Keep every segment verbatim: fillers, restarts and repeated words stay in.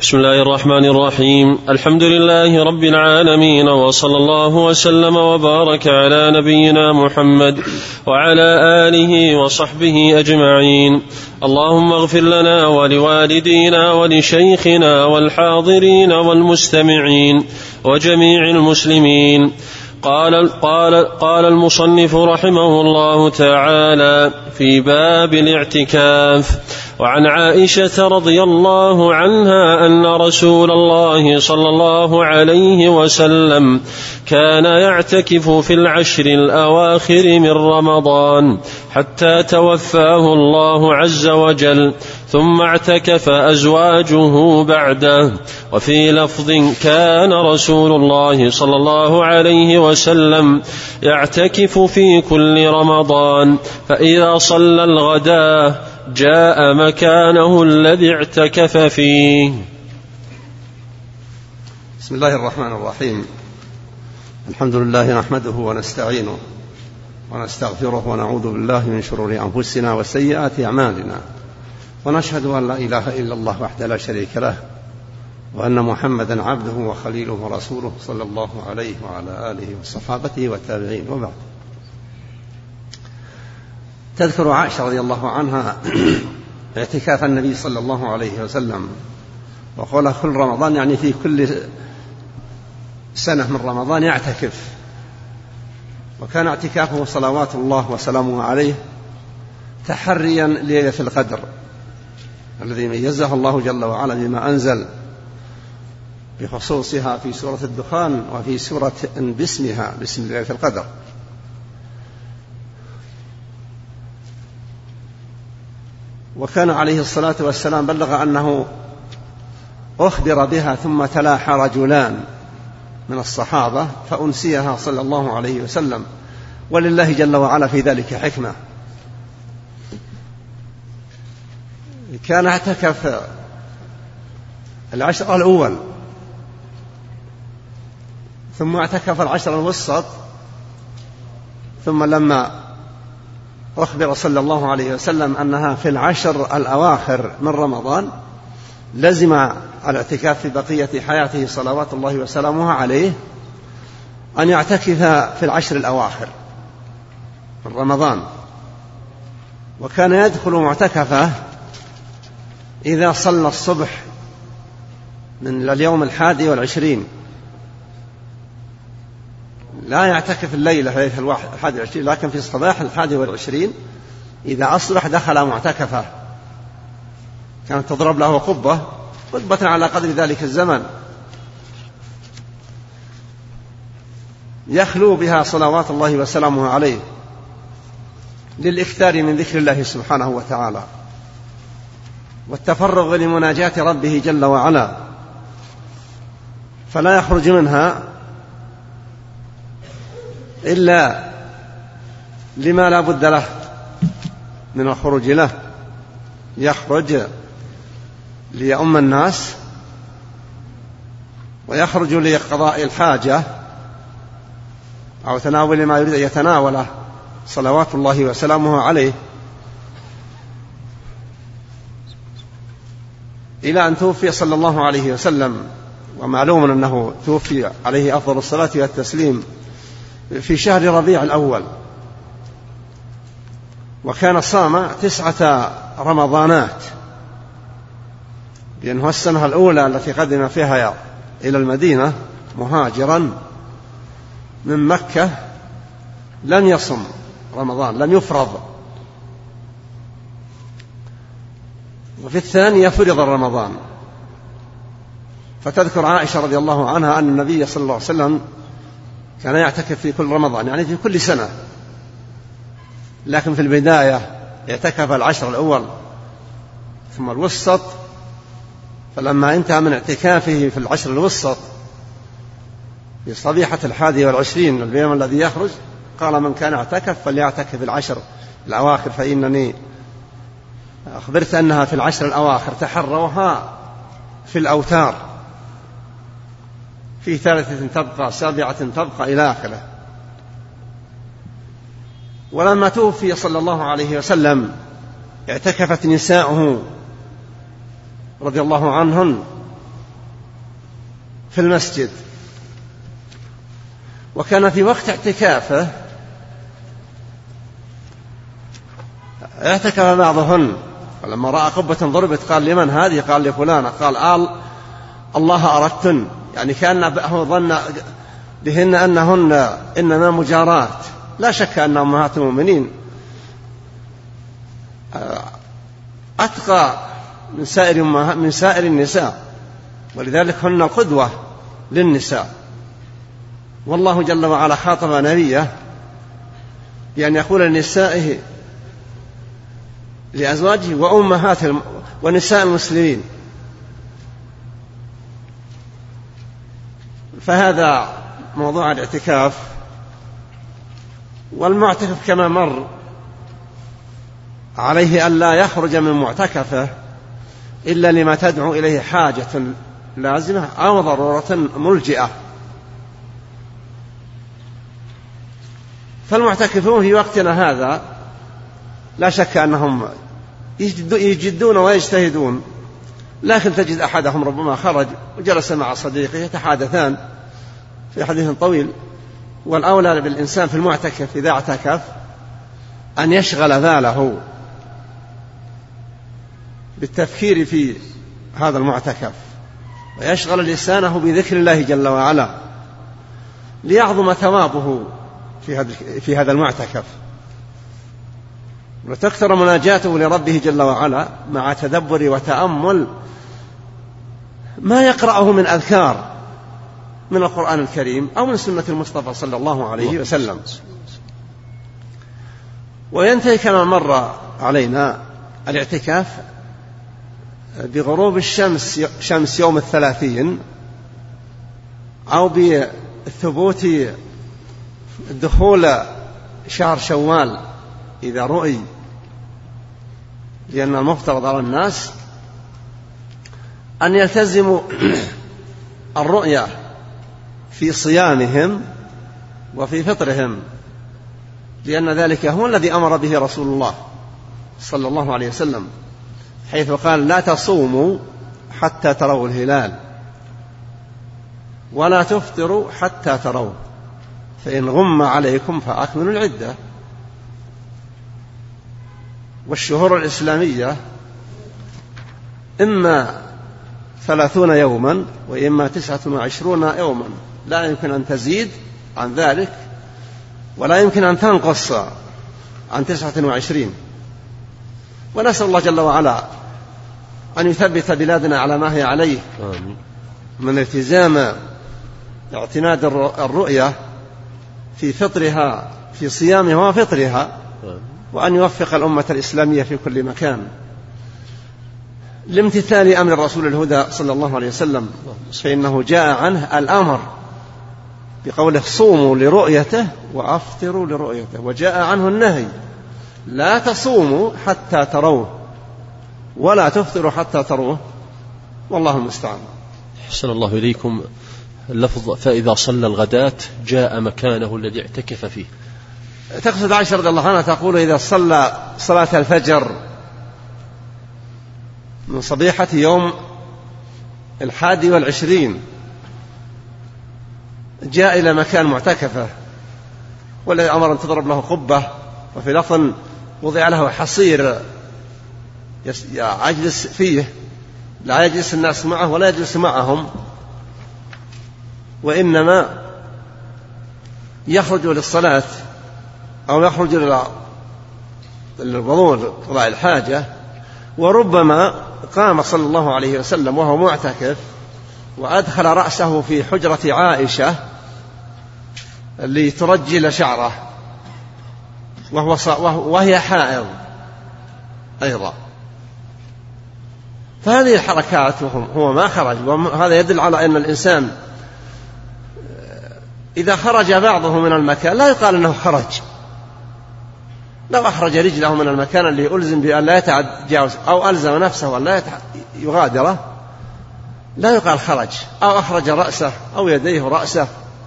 بسم الله الرحمن الرحيم. الحمد لله رب العالمين، وصلى الله وسلم وبارك على نبينا محمد وعلى آله وصحبه أجمعين. اللهم اغفر لنا ولوالدينا ولشيخنا والحاضرين والمستمعين وجميع المسلمين. قال, قال, قال المصنف رحمه الله تعالى في باب الاعتكاف: وعن عائشة رضي الله عنها أن رسول الله صلى الله عليه وسلم كان يعتكف في العشر الأواخر من رمضان حتى توفاه الله عز وجل، ثم اعتكف أزواجه بعده. وفي لفظ: كان رسول الله صلى الله عليه وسلم يعتكف في كل رمضان، فإذا صلى الغداء جاء مكانه الذي اعتكف فيه. بسم الله الرحمن الرحيم. الحمد لله نحمده ونستعينه ونستغفره ونعوذ بالله من شرور أنفسنا وسيئات أعمالنا، ونشهد أن لا إله إلا الله وحده لا شريك له، وأن محمدا عبده وخليله ورسوله صلى الله عليه وعلى آله وصحابته والتابعين، وبعد. تذكر عائشة رضي الله عنها اعتكاف النبي صلى الله عليه وسلم، وقال كل رمضان، يعني في كل سنة من رمضان يعتكف. وكان اعتكافه صلوات الله وسلامه عليه تحريا ليلة القدر الذي ميزها الله جل وعلا بما أنزل بخصوصها في سورة الدخان وفي سورة باسمها باسم ليلة القدر. وكان عليه الصلاة والسلام بلغ أنه أخبر بها ثم تلاحى رجلان من الصحابة فأنسيها صلى الله عليه وسلم، ولله جل وعلا في ذلك حكمة. كان اعتكف العشر الأول، ثم اعتكف العشر الوسط، ثم لما أخبر صلى الله عليه وسلم أنها في العشر الأواخر من رمضان لزم الاعتكاف في بقية حياته صلوات الله وسلامه عليه أن يعتكف في العشر الأواخر من رمضان. وكان يدخل معتكفه إذا صلى الصبح من اليوم الحادي والعشرين، لا يعتكف الليلة ليلة الحادي والعشرين، لكن في الصباح الحادي والعشرين إذا أصبح دخل معتكفه. كانت تضرب له قبة قبة على قدر ذلك الزمن يخلو بها صلوات الله وسلامه عليه للإكثار من ذكر الله سبحانه وتعالى والتفرغ لمناجاة ربه جل وعلا، فلا يخرج منها إلا لما لا بد له من الخروج له. يخرج ليؤم الناس، ويخرج لقضاء الحاجة أو تناول ما يريد أن يتناوله صلوات الله وسلامه عليه، إلى أن توفي صلى الله عليه وسلم. ومعلوم أنه توفي عليه أفضل الصلاة والتسليم في شهر ربيع الأول، وكان صام تسعة رمضانات، لأنه السنة الأولى التي قدم فيها إلى المدينة مهاجرا من مكة لم يصم رمضان، لم يفرض. وفي الثانية فرض رمضان. فتذكر عائشة رضي الله عنها أن النبي صلى الله عليه وسلم كان يعتكف في كل رمضان، يعني في كل سنة، لكن في البداية يعتكف العشر الأول ثم الوسط. فلما انتهى من اعتكافه في العشر الوسط في صبيحة الحادي والعشرين اليوم الذي يخرج، قال: من كان اعتكف فليعتكف العشر الأواخر، فإنني أخبرت أنها في العشر الأواخر، تحروها في الأوتار، في ثالثة تبقى، سابعة تبقى، إلى آخره. ولما توفي صلى الله عليه وسلم اعتكفت نساؤه رضي الله عنهن في المسجد، وكان في وقت اعتكافه اعتكف بعضهن، فلما رأى قبة ضربت قال لمن هذه؟ قال لفلانة. قال آل الله أردتن، يعني كأن ظن بهن أنهن إنما مجارات، لا شك أن أمهات المؤمنين أتقى من سائر من سائر النساء، ولذلك هن القدوة للنساء. والله جل وعلا خاطب نبيه بأن يقول لنسائه لأزواجه وأمهات ونساء المسلمين. فهذا موضوع الاعتكاف. والمعتكف كما مر عليه أن لا يخرج من معتكفه إلا لما تدعو إليه حاجة لازمة أو ضرورة ملجئة. فالمعتكفون في وقتنا هذا لا شك أنهم يجدون ويجتهدون، لكن تجد أحدهم ربما خرج وجلس مع صديقه يتحادثان في حديث طويل. والأولى بالإنسان في المعتكف إذا اعتكف أن يشغل باله بالتفكير في هذا المعتكف، ويشغل لسانه بذكر الله جل وعلا ليعظم ثوابه في هذا المعتكف، وتكثر مناجاته لربه جل وعلا مع تدبر وتأمل ما يقرأه من أذكار من القرآن الكريم أو من سنة المصطفى صلى الله عليه وسلم. وينتهي كما مر علينا الاعتكاف بغروب الشمس شمس يوم الثلاثين أو بثبوت دخول شهر شوال إذا رؤي، لأن المفترض على الناس أن يلتزموا الرؤية في صيامهم وفي فطرهم، لأن ذلك هو الذي أمر به رسول الله صلى الله عليه وسلم، حيث قال لا تصوموا حتى تروا الهلال ولا تفطروا حتى تروا، فإن غم عليكم فأكملوا العدة. والشهور الإسلامية إما ثلاثون يوما وإما تسعة وعشرون يوما، لا يمكن أن تزيد عن ذلك ولا يمكن أن تنقص عن تسعة وعشرين. ونسأل الله جل وعلا أن يثبت بلادنا على ما هي عليه من التزام اعتماد الرؤية في فطرها في صيامها وفطرها، وأن يوفق الأمة الإسلامية في كل مكان لامتثال أمر الرسول الهدى صلى الله عليه وسلم، فإنه جاء عنه الأمر بقوله صوموا لرؤيته وأفطروا لرؤيته، وجاء عنه النهي لا تصوموا حتى تروه ولا تفطروا حتى تروه، والله المستعان. أحسن الله إليكم. اللفظ فإذا صلى الغداة جاء مكانه الذي اعتكف فيه، تقصد عائشة رضي الله عنها تقول إذا صلى صلاة الفجر من صبيحة يوم الحادي والعشرين جاء إلى مكان معتكفه، والذي أمر أن تضرب له قبة، وفي لفظ وضع له حصير يجلس فيه، لا يجلس الناس معه ولا يجلس معهم، وإنما يخرج للصلاة أو يخرج للوضوء لقضاء الحاجة. وربما قام صلى الله عليه وسلم وهو معتكف وأدخل رأسه في حجرة عائشة لترجل شعره وهو وهي حائض أيضا. فهذه الحركات هو ما خرج، وهذا يدل على أن الإنسان إذا خرج بعضه من المكان لا يقال أنه خرج. لو أخرج رجله من المكان اللي ألزم بأن لا يتجاوز أو ألزم نفسه أن لا يغادره لا يقال خرج، أو أخرج رأسه أو يديه رأسه.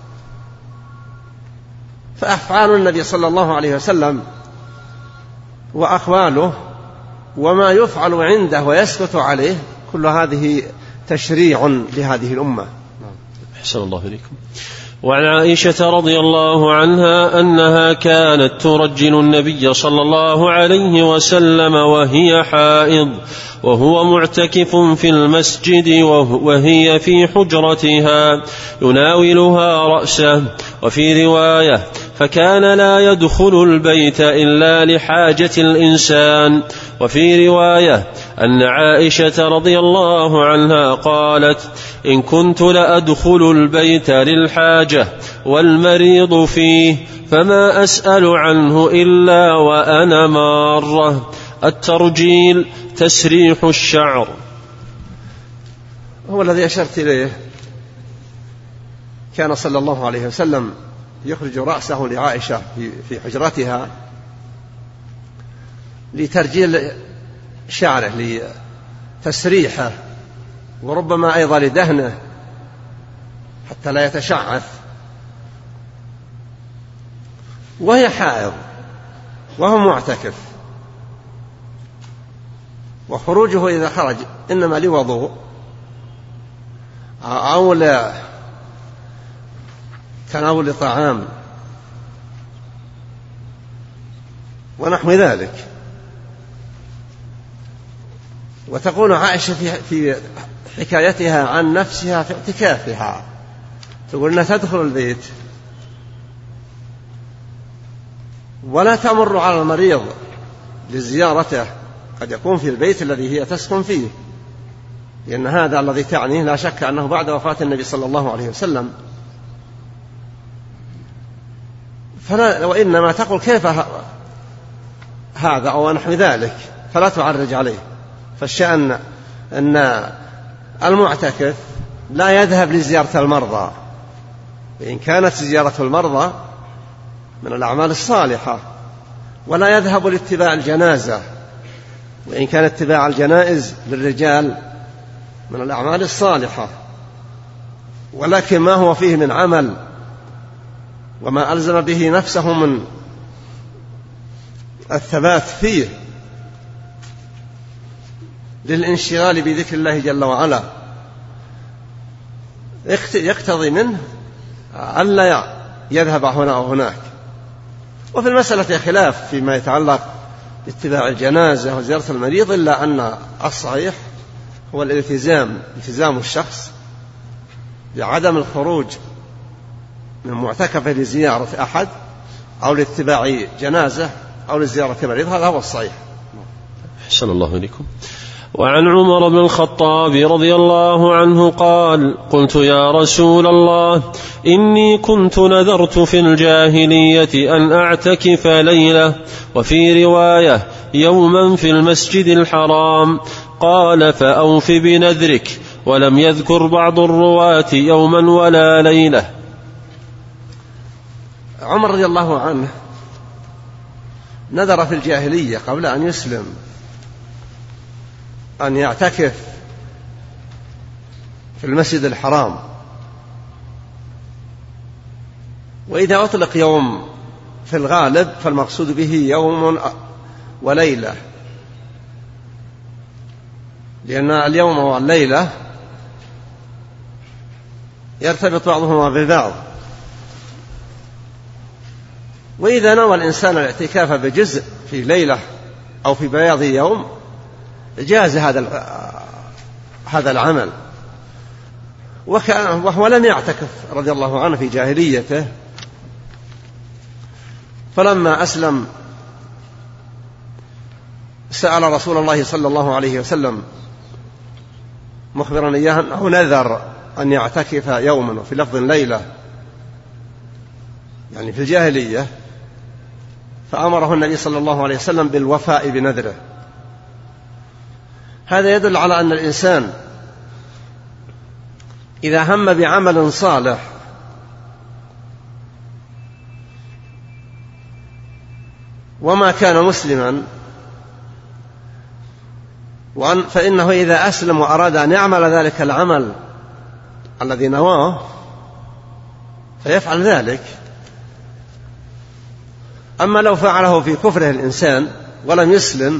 فأفعال النبي صلى الله عليه وسلم وأقواله وما يفعل عنده ويسكت عليه كل هذه تشريع لهذه الأمة. أحسن الله إليكم. وعن عائشة رضي الله عنها أنها كانت ترجل النبي صلى الله عليه وسلم وهي حائض وهو معتكف في المسجد وهي في حجرتها يناولها رأسه. وفي رواية فكان لا يدخل البيت إلا لحاجة الإنسان. وفي رواية أن عائشة رضي الله عنها قالت إن كنت لأدخل البيت للحاجة والمريض فيه فما أسأل عنه إلا وأنا مارة. الترجيل تسريح الشعر. هو الذي أشرت إليه، كان صلى الله عليه وسلم يخرج رأسه لعائشة في حجرتها لترجيل شعره، لتسريحه، وربما أيضا لدهنه حتى لا يتشعث، وهي حائض وهو معتكف. وخروجه إذا خرج إنما لوضوء أو لتناول طعام ونحو ذلك. وتقول عائشة في حكايتها عن نفسها في اعتكافها، تقول أنها تدخل البيت ولا تمر على المريض لزيارته، قد يكون في البيت الذي هي تسكن فيه، لأن هذا الذي تعنيه لا شك أنه بعد وفاة النبي صلى الله عليه وسلم. فلا، وإنما تقول كيف هذا أو نحو ذلك، فلا تعرج عليه. فالشأن أن المعتكف لا يذهب لزيارة المرضى، وإن كانت زيارة المرضى من الأعمال الصالحة، ولا يذهب لاتباع الجنازة، وإن كان اتباع الجنائز للرجال من الأعمال الصالحة، ولكن ما هو فيه من عمل وما ألزم به نفسه من الثبات فيه للانشغال بذكر الله جل وعلا يقتضي منه ألا يذهب هنا أو هناك. وفي المسألة خلاف فيما يتعلق باتباع الجنازة وزيارة المريض، إلا أن الصحيح هو الالتزام، التزام الشخص بعدم الخروج من معتكفه لزيارة أحد أو لاتباع جنازة أو لزيارة مريض، هذا هو الصحيح. أحسن الله إليكم. وعن عمر بن الخطاب رضي الله عنه قال قلت يا رسول الله إني كنت نذرت في الجاهلية أن أعتكف ليلة، وفي رواية يوما في المسجد الحرام، قال فأوف بنذرك، ولم يذكر بعض الرواة يوما ولا ليلة. عمر رضي الله عنه نذر في الجاهلية قبل أن يسلم أن يعتكف في المسجد الحرام، وإذا أطلق يوم في الغالب فالمقصود به يوم وليلة، لأن اليوم والليلة يرتبط بعضهما ببعض. وإذا نوى الإنسان الاعتكاف بجزء في ليلة أو في بياض يوم جاز هذا هذا العمل. وهو لم يعتكف رضي الله عنه في جاهليته، فلما أسلم سأل رسول الله صلى الله عليه وسلم مخبرا إياه أنه نذر أن يعتكف يوما، وفي لفظ ليلة، يعني في الجاهلية، فأمره النبي صلى الله عليه وسلم بالوفاء بنذره. هذا يدل على أن الإنسان إذا هم بعمل صالح وما كان مسلما فإنه إذا أسلم وأراد أن يعمل ذلك العمل الذي نواه فيفعل ذلك. أما لو فعله في كفره الإنسان ولم يسلم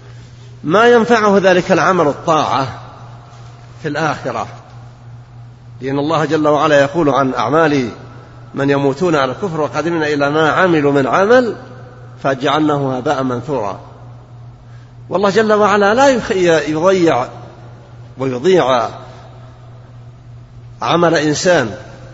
ما ينفعه ذلك العمل الطاعة في الآخرة، لأن الله جل وعلا يقول عن أعمال من يموتون على الكفر وقدمنا إلى ما عملوا من عمل فجعلناه هباء منثورا. والله جل وعلا لا يضيع ويضيع عمل إنسان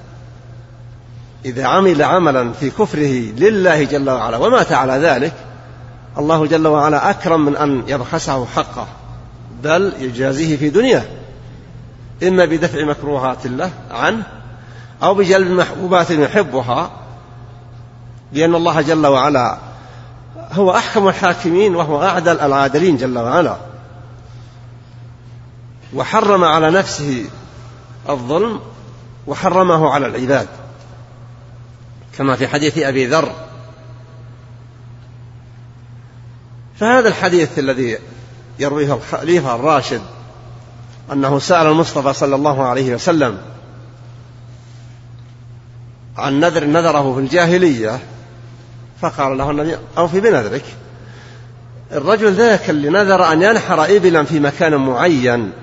إذا عمل عملا في كفره لله جل وعلا ومات على ذلك. الله جل وعلا أكرم من أن يبخسه حقه، بل يجازيه في دنياه إما بدفع مكروهات الله عنه أو بجلب محبوبات يحبها، لأن الله جل وعلا هو أحكم الحاكمين وهو أعدل العادلين جل وعلا، وحرم على نفسه الظلم وحرمه على العباد كما في حديث أبي ذر. فهذا الحديث الذي يرويه الخليفة الراشد أنه سأل المصطفى صلى الله عليه وسلم عن نذر نذره في الجاهلية فقال له النبي أوفي بنذرك. الرجل ذاك اللي نذر أن ينحر إبلا في مكان معين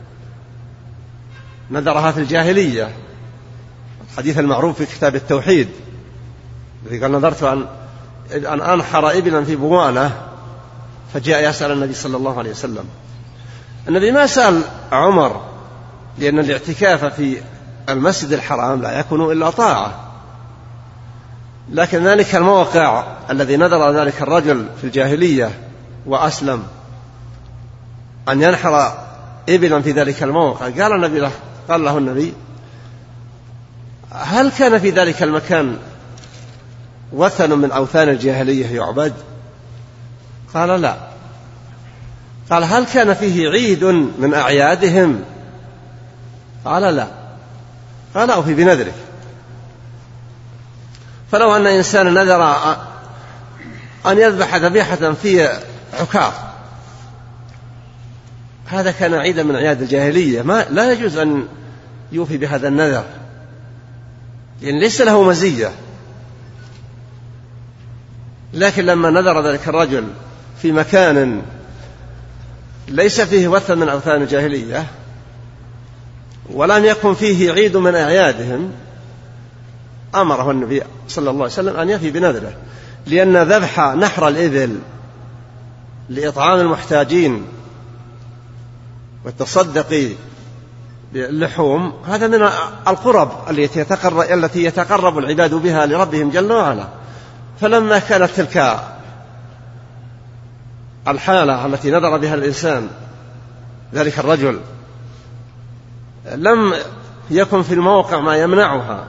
نذرها في الجاهلية، الحديث المعروف في كتاب التوحيد الذي قال نذرت أن أن أنحر إبلا في بوانة، فجاء يسأل النبي صلى الله عليه وسلم. النبي ما سأل عمر لأن الاعتكاف في المسجد الحرام لا يكون إلا طاعة، لكن ذلك الموقع الذي نذر ذلك الرجل في الجاهلية وأسلم أن ينحر إبلا في ذلك الموقع، قال النبي له قال له النبي هل كان في ذلك المكان وثن من أوثان الجاهلية يعبد؟ قال لا. قال هل كان فيه عيد من أعيادهم؟ قال لا. قال أوفي بنذرك. فلو أن إنسان نذر أن يذبح ذبيحة في عكاظ هذا كان عيدا من أعياد الجاهلية، ما لا يجوز أن يوفي بهذا النذر لأن ليس له مزية. لكن لما نذر ذلك الرجل في مكان ليس فيه وثن من أوثان الجاهلية ولم يكن فيه عيد من أعيادهم أمره النبي صلى الله عليه وسلم أن يفي بنذره، لأن ذبح نحر الإبل لإطعام المحتاجين والتصدق باللحوم هذا من القرب التي يتقرب العباد بها لربهم جل وعلا. فلما كانت تلك الحالة التي نذر بها الإنسان ذلك الرجل لم يكن في الموقع ما يمنعها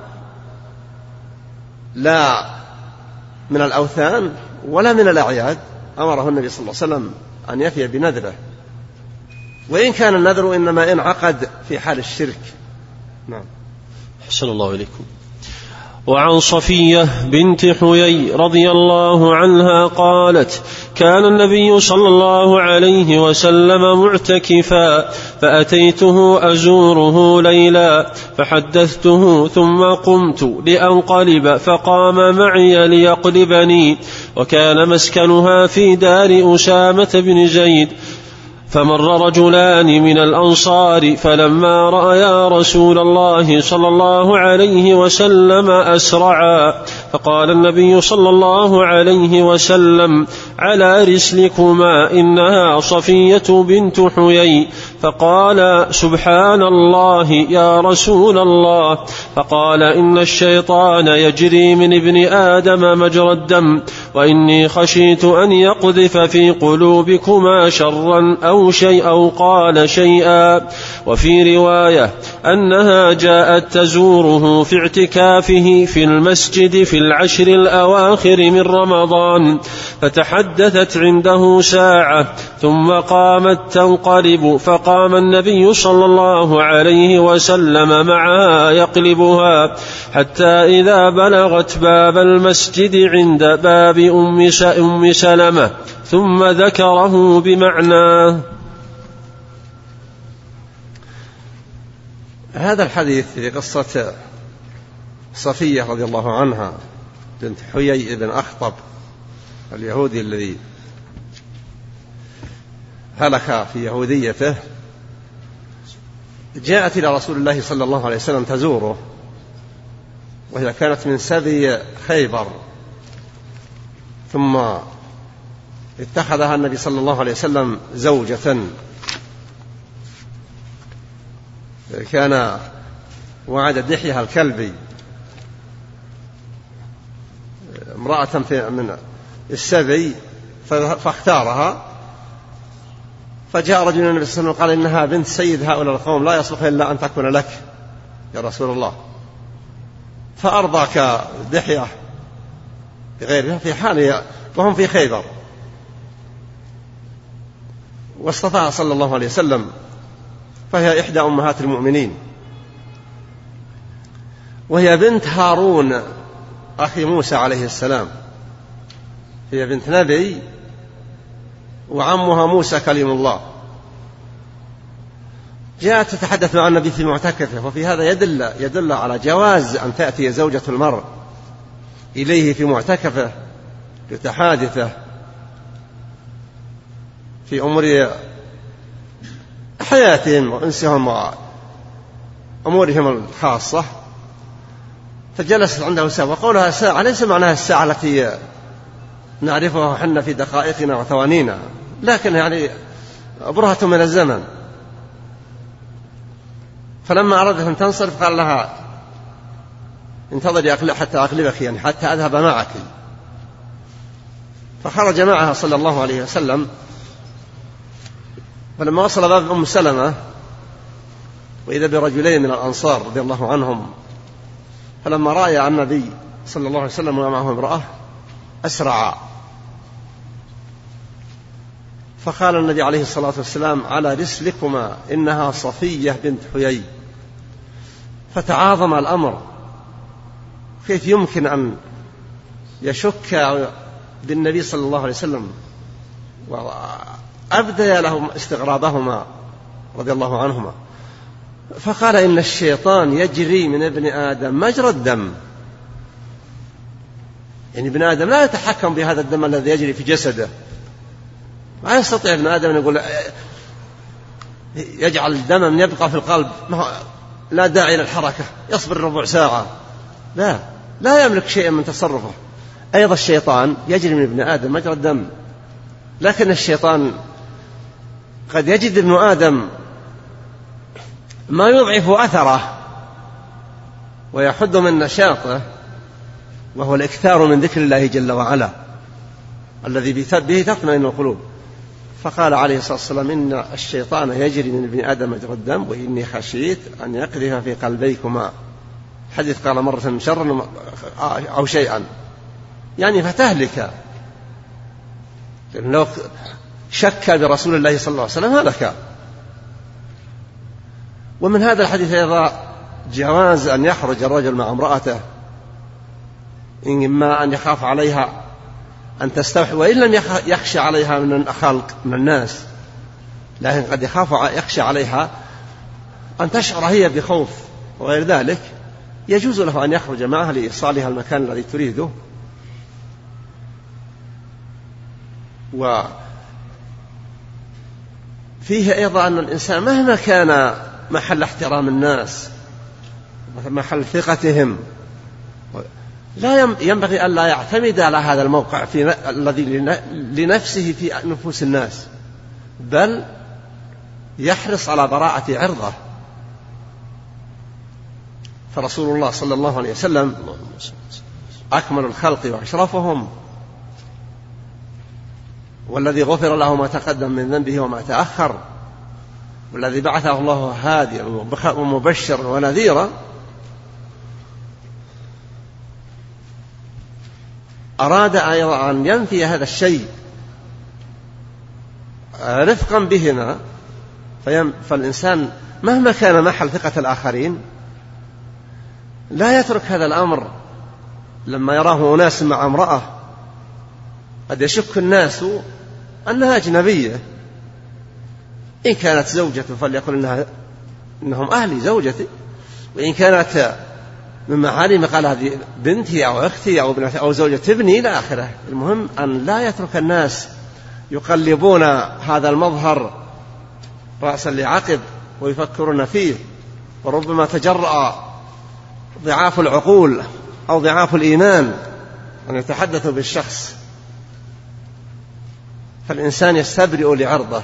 لا من الأوثان ولا من الأعياد أمره النبي صلى الله عليه وسلم أن يفي بنذره، وإن كان النذر إنما انعقد في حال الشرك. نعم. حسن الله إليكم. وعن صفية بنت حيي رضي الله عنها قالت كان النبي صلى الله عليه وسلم معتكفا فأتيته أزوره ليلا فحدثته ثم قمت لأنقلب فقام معي ليقلبني، وكان مسكنها في دار أسامة بن زيد. فمر رجلان من الأنصار فلما رأيا رسول الله صلى الله عليه وسلم أسرعا، فقال النبي صلى الله عليه وسلم على رسلكما إنها صفية بنت حيي. فقال سبحان الله يا رسول الله. فقال إن الشيطان يجري من ابن آدم مجرى الدم، وإني خشيت أن يقذف في قلوبكما شرا أو شيء أو قال شيئا. وفي رواية أنها جاءت تزوره في اعتكافه في المسجد في العشر الأواخر من رمضان، فتحدثت عنده ساعة ثم قامت تنقلب، فقام النبي صلى الله عليه وسلم معها يقلبها حتى إذا بلغت باب المسجد عند باب أم سلمة ثم ذكره بمعناه. هذا الحديث في قصة صفية رضي الله عنها بنت حيي بن أخطب اليهودي الذي هلك في يهوديته جاءت إلى رسول الله صلى الله عليه وسلم تزوره، وهي كانت من سبي خيبر، ثم اتخذها النبي صلى الله عليه وسلم زوجة. كان وعد دحية الكلبي امرأة من السبي فاختارها، فجاء رجل النبي صلى الله عليه وسلم قال إنها بنت سيد هؤلاء القوم لا يصلح إلا أن تكون لك يا رسول الله، فأرضاك دحية بغيرها في حال وهم في خيبر. واصطفاها صلى الله عليه وسلم، فهي إحدى أمهات المؤمنين، وهي بنت هارون أخي موسى عليه السلام، هي بنت نبي وعمها موسى كليم الله. جاءت تتحدث مع النبي في معتكفه، وفي هذا يدل, يدل على جواز أن تأتي زوجة المرء إليه في معتكفه لتحادثه في أمور حياتهم وأنسهم وأمورهم الخاصة. فجلست عنده ساعة، وقولها ساعة ليس معناها الساعة التي نعرفها حنا في دقائقنا وثوانينا، لكن يعني برهة من الزمن. فلما أرادت أن تنصرف قال لها انتظري حتى أغلبك، يعني حتى أذهب معك. فخرج معها صلى الله عليه وسلم، فلما وصل باب أم سلمة وإذا برجلين من الأنصار رضي الله عنهم، فلما رأى النبي صلى الله عليه وسلم ومعه امرأة أسرع، فقال النبي عليه الصلاة والسلام على رسلكما إنها صفية بنت حيي. فتعاظم الأمر، كيف يمكن أن يشك بالنبي صلى الله عليه وسلم، وأبدى لهم استغرابهما رضي الله عنهما. فقال إن الشيطان يجري من ابن آدم مجرى الدم، يعني ابن آدم لا يتحكم بهذا الدم الذي يجري في جسده، ما يستطيع ابن آدم أن يقول يجعل الدم يبقى في القلب، لا داعي للحركة، يصبر ربع ساعة، لا لا يملك شيئا من تصرفه. أيضا الشيطان يجري من ابن آدم مجرى الدم، لكن الشيطان قد يجد ابن آدم ما يضعف أثره ويحد من نشاطه، وهو الإكثار من ذكر الله جل وعلا الذي به تطمئن القلوب. فقال عليه الصلاة والسلام إن الشيطان يجري من ابن آدم مجرى الدم، وإني خشيت أن يقذف في قلبيكما، حديث قال مرة شرا أو شيئا، يعني فتهلك، لو شك برسول الله صلى الله عليه وسلم هلك. ومن هذا الحديث أيضا جواز أن يخرج الرجل مع امرأته، إما أن يخاف عليها أن تستوحي، وإن لم يخشى عليها من الخلق من الناس، لكن قد يخاف يخشى عليها أن تشعر هي بخوف وغير ذلك، يجوز له أن يخرج معها لإيصالها المكان الذي تريده. وفيه أيضا أن الإنسان مهما كان محل احترام الناس محل ثقتهم، لا ينبغي أن لا يعتمد على هذا الموقع في الذي لنفسه في نفوس الناس، بل يحرص على براءة عرضه. فرسول الله صلى الله عليه وسلم أكمل الخلق وأشرفهم، والذي غفر له ما تقدم من ذنبه وما تأخر، والذي بعثه الله هاديا ومبشرا ونذيرا، أراد أيضا أن ينفي هذا الشيء رفقا بهما. فالإنسان مهما كان محل ثقة الآخرين لا يترك هذا الأمر لما يراه أناس مع امرأة قد يشك الناس أنها أجنبية، إن كانت زوجته فليقل إنها إنهم أهلي زوجتي، وإن كانت من محارم قال هذه بنتي أو أختي أو ابنتي أو زوجة ابني إلى آخره. المهم أن لا يترك الناس يقلبون هذا المظهر رأسا لعقب ويفكرون فيه، وربما تجرأ ضعاف العقول أو ضعاف الإيمان أن يتحدثوا بالشخص، فالإنسان يستبرئ لعرضه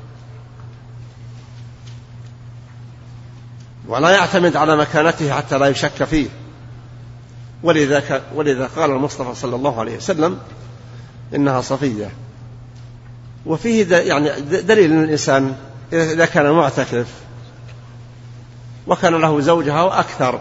ولا يعتمد على مكانته حتى لا يشك فيه. ولذا, ولذا قال المصطفى صلى الله عليه وسلم إنها صفية. وفيه يعني دليل أن الإنسان إذا كان معتكف وكان له زوجها وأكثر،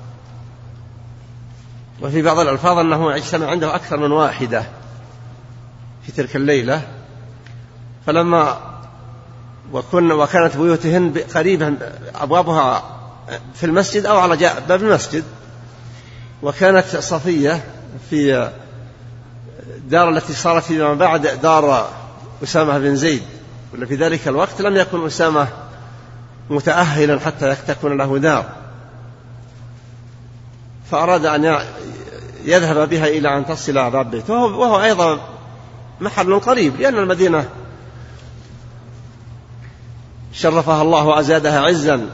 وفي بعض الألفاظ أنه يجتمع عنده أكثر من واحدة في تلك الليلة، فلما وكن وكانت بيوتهن قريبا أبوابها في المسجد أو على باب المسجد، وكانت صفية في دار التي صارت فيما بعد دار أسامة بن زيد، ولا في ذلك الوقت لم يكن أسامة متأهلا حتى تكون له دار، فأراد أن يذهب بها إلى أن تصل باب بيته، وهو أيضا محل قريب، لأن المدينة شرفها الله وأزادها عزا،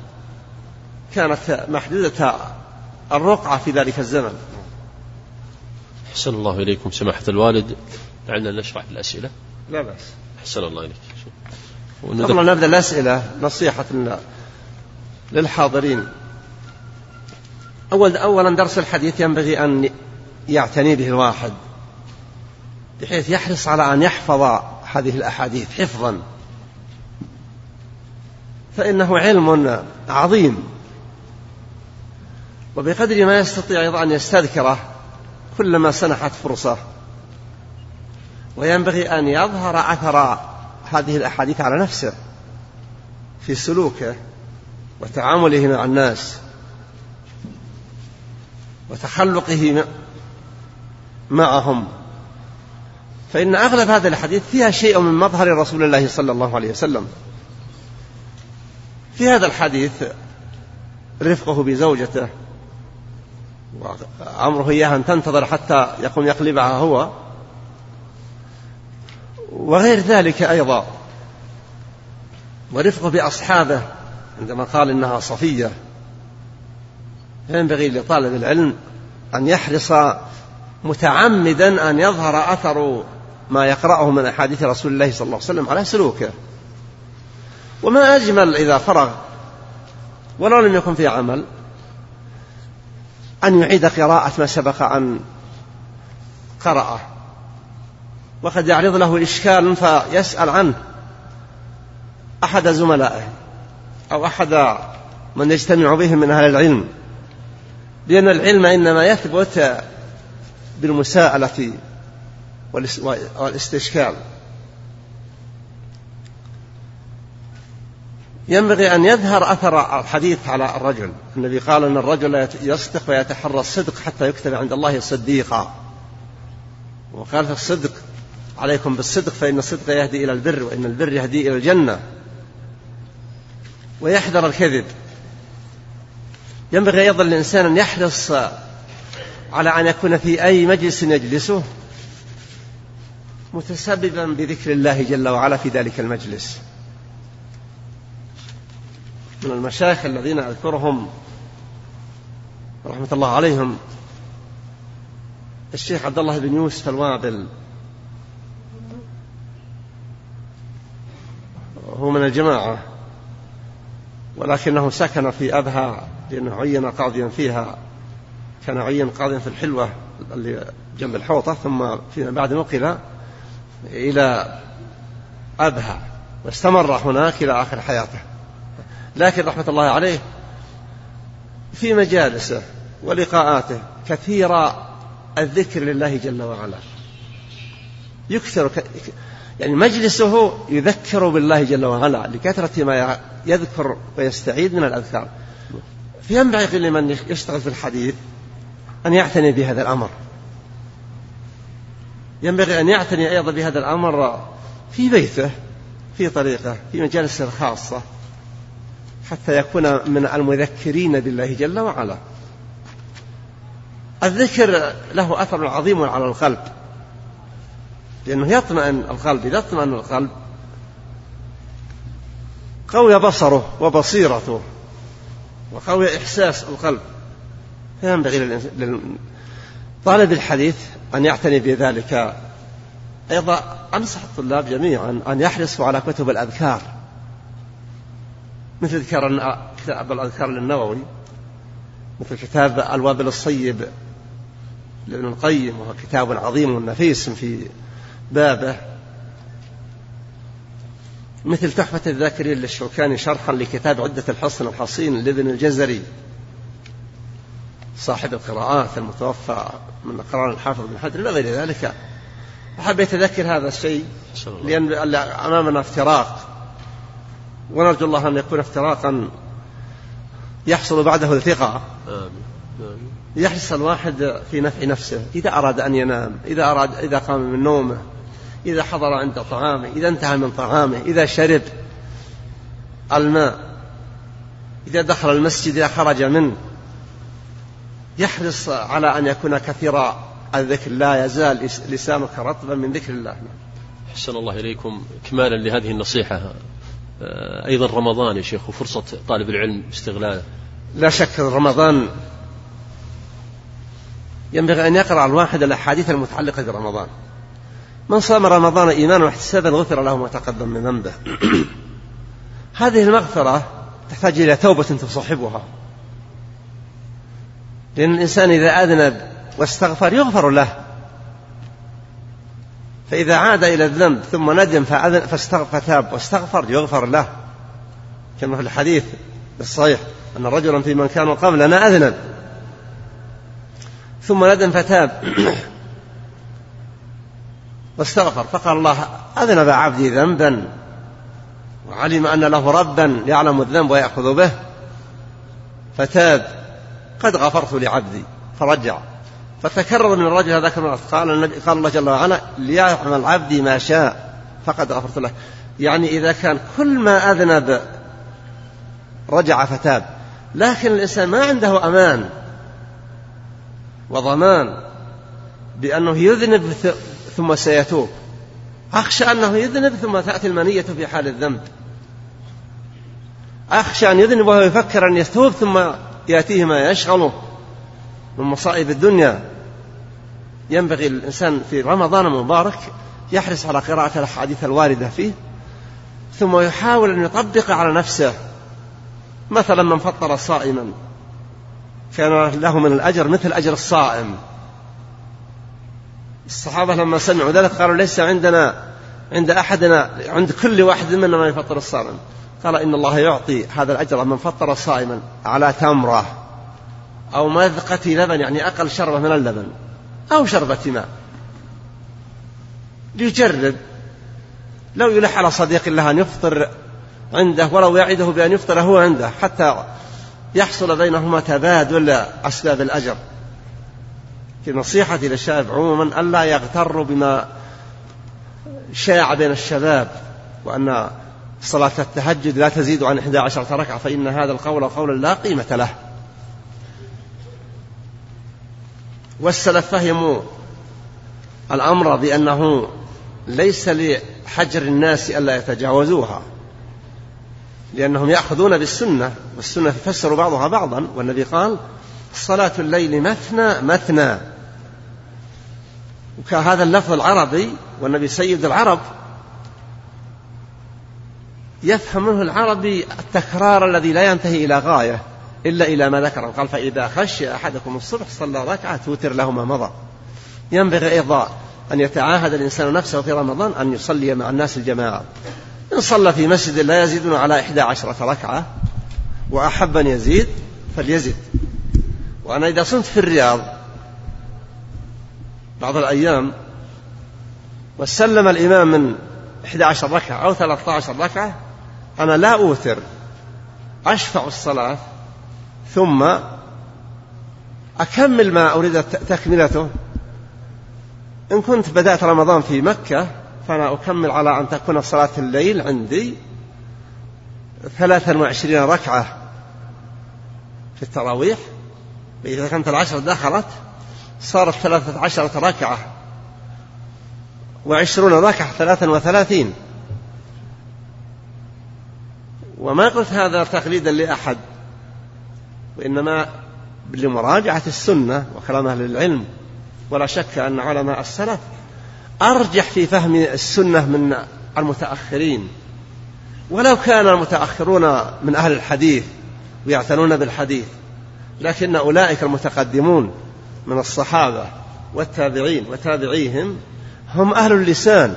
كانت محدودة الرقعة في ذلك الزمن. أحسن الله إليكم سماحة الوالد، لعلنا نشرح الأسئلة. لا بأس. أحسن الله إليك. قبل أن نبدأ الأسئلة نصيحة للحاضرين. أول أولا درس الحديث ينبغي أن يعتني به الواحد بحيث يحرص على أن يحفظ هذه الأحاديث حفظا، فإنه علم عظيم، وبقدر ما يستطيع أيضا أن يستذكره كلما سنحت فرصة، وينبغي أن يظهر أثر هذه الأحاديث على نفسه في سلوكه وتعامله مع الناس وتخلقه معهم، فإن أغلب هذه الحديث فيها شيء من مظهر رسول الله صلى الله عليه وسلم. في هذا الحديث رفقه بزوجته وأمره إياها أن تنتظر حتى يقوم يقلبها هو، وغير ذلك أيضا، ورفقه بأصحابه عندما قال إنها صفية. ينبغي لطالب العلم أن يحرص متعمدا أن يظهر أثر ما يقرأه من أحاديث رسول الله صلى الله عليه وسلم على سلوكه. وما أجمل إذا فرغ ولو لم يكن في عمل أن يعيد قراءة ما سبق أن قرأه، وقد يعرض له إشكال فيسأل عنه أحد زملائه أو أحد من يجتمع بهم من أهل العلم، لأن العلم إنما يثبت بالمساءلة والاستشكال. ينبغي أن يظهر أثر الحديث على الرجل. النبي قال أن الرجل يصدق ويتحرى الصدق حتى يكتب عند الله صديقا، وقال في الصدق عليكم بالصدق فإن الصدق يهدي إلى البر وإن البر يهدي إلى الجنة، ويحذر الكذب. ينبغي أيضا الإنسان أن يحرص على أن يكون في أي مجلس يجلسه متسببا بذكر الله جل وعلا في ذلك المجلس. من المشايخ الذين أذكرهم رحمة الله عليهم الشيخ عبد الله بن يوسف الوابل، هو من الجماعة ولكنه سكن في أبها لأنه عين قاضيا فيها، كان عين قاضيا في الحلوة اللي جنب الحوطة، ثم فيما بعد نقل إلى أبها واستمر هناك إلى آخر حياته. لكن رحمة الله عليه في مجالسه ولقاءاته كثير الذكر لله جل وعلا، يكثر ك... يعني مجلسه يذكر بالله جل وعلا لكثرة ما يذكر ويستعيد من الأذكار. فينبغي لمن يشتغل في الحديث أن يعتني بهذا الأمر، ينبغي أن يعتني أيضا بهذا الأمر في بيته في طريقه في مجالسه الخاصة حتى يكون من المذكرين بالله جل وعلا. الذكر له أثر عظيم على القلب، لأنه يطمئن القلب. إذا اطمئن القلب قوي بصره وبصيرته وقوي إحساس القلب، فينبغي لطالب الحديث أن يعتني بذلك. أيضا أنصح الطلاب جميعا أن يحرصوا على كتب الأذكار، مثل كتاب الأذكار للنووي، مثل كتاب الوابل الصيب لابن القيم، وهو كتاب عظيم ونفيس في بابه، مثل تحفة الذاكرين للشوكاني شرحا لكتاب عدة الحصن الحصين لابن الجزري صاحب القراءات المتوفى من أقران الحافظ بن حجر إلى غير ذلك. أحب أذكر هذا الشيء لأن أمامنا افتراق، ونرجو الله أن يكون افتراقا يحصل بعده التقاء. يحرص الواحد في نفع نفسه إذا أراد أن ينام، إذا أراد إذا قام من نومه، إذا حضر عند طعامه، إذا انتهى من طعامه، إذا شرب الماء، إذا دخل المسجد، إذا خرج منه، يحرص على أن يكون كثير الذكر، لا يزال لسانك رطبا من ذكر الله. أحسن الله إليكم. كمالا لهذه النصيحة، أيضا رمضان يا شيخ وفرصة طالب العلم استغلاله. لا شك رمضان ينبغي أن يقرأ الواحد الأحاديث المتعلقة برمضان. من صام رمضان إيمانا واحتسابا غفر له ما تقدم من ذنبه. هذه المغفرة تحتاج إلى توبة تصاحبها، لأن الإنسان إذا أذنب واستغفر يغفر له، فإذا عاد إلى الذنب ثم ندم فتاب واستغفر يغفر له، كما في الحديث الصحيح أن رجلا في من كانوا قبلنا أذنب ثم ندم فتاب واستغفر، فقال الله أذنب عبدي ذنبا وعلم أن له ربا يعلم الذنب ويأخذ به فتاب، قد غفرت لعبدي، فرجع فتكرر من الرجل هذاك المرة، قال النبي قال الله جل وعلا ليعمل عبدي ما شاء فقد غفرت له. يعني إذا كان كل ما أذنب رجع فتاب، لكن الإنسان ما عنده أمان وضمان بأنه يذنب ثم سيتوب، أخشى أنه يذنب ثم تأتي المنية في حال الذنب، أخشى أن يذنب وهو يفكر أن يتوب ثم يأتيه ما يشغله من مصائب الدنيا. ينبغي الإنسان في رمضان المبارك يحرص على قراءة الأحاديث الواردة فيه، ثم يحاول أن يطبق على نفسه. مثلا من فطر صائما كان له من الأجر مثل أجر الصائم. الصحابة لما سمعوا ذلك قالوا ليس عندنا عند أحدنا عند كل واحد منا ما يفطر الصائم، قال إن الله يعطي هذا الأجر من فطر صائما على تمرة أو مذقة لبن، يعني أقل شربة من اللبن أو شربة ماء، ليجرب. لو يلح على صديق الله أن يفطر عنده ولو يعده بأن يفطر هو عنده حتى يحصل بينهما تبادل أسباب الأجر. في نصيحتي للشباب عموما ألا يغتروا بما شاع بين الشباب وأن صلاة التهجد لا تزيد عن إحدى عشرة ركعة، فإن هذا القول قول لا قيمة له. والسلف فهموا الأمر بأنه ليس لحجر الناس ألا يتجاوزوها، لأنهم يأخذون بالسنة والسنة تفسر بعضها بعضا، والنبي قال صلاة الليل مثنى مثنى، وكهذا اللفظ العربي والنبي سيد العرب يفهم منه العربي التكرار الذي لا ينتهي إلى غاية إلا إلى ما ذكر. قال فإذا خشي أحدكم الصبح صلى ركعة توتر له ما مضى. ينبغي أيضا أن يتعاهد الإنسان نفسه في رمضان أن يصلي مع الناس الجماعة. إن صلى في مسجد لا يزيدون على إحدى عشرة ركعة وأحب أن يزيد فليزد. وأنا إذا صمت في الرياض بعض الأيام وسلم الإمام من إحدى عشرة ركعة أو ثلاثة عشر ركعة أنا لا أوتر، أشفع الصلاة ثم أكمل ما أريد تكملته. إن كنت بدأت رمضان في مكة فأنا أكمل على أن تكون صلاة الليل عندي ثلاثا وعشرين ركعة في التراويح، إذا كانت العشر دخلت صارت ثلاثة عشرة ركعة وعشرون ركعة ثلاثا وثلاثين. وما قلت هذا تقليدا لأحد، وإنما لمراجعة السنة وكلام أهل العلم. ولا شك أن علماء السلف أرجح في فهم السنة من المتأخرين، ولو كان المتأخرون من أهل الحديث ويعتنون بالحديث، لكن أولئك المتقدمون من الصحابة والتابعين وتابعيهم هم أهل اللسان،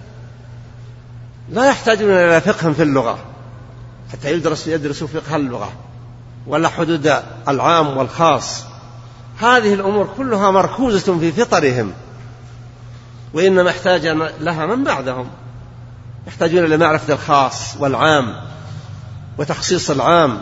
لا يحتاجون إلى فقه في اللغة حتى يدرس يدرسوا فقه اللغة ولا حدود العام والخاص. هذه الأمور كلها مركوزة في فطرهم، وإنما احتاج لها من بعدهم، يحتاجون إلى معرفة الخاص والعام وتخصيص العام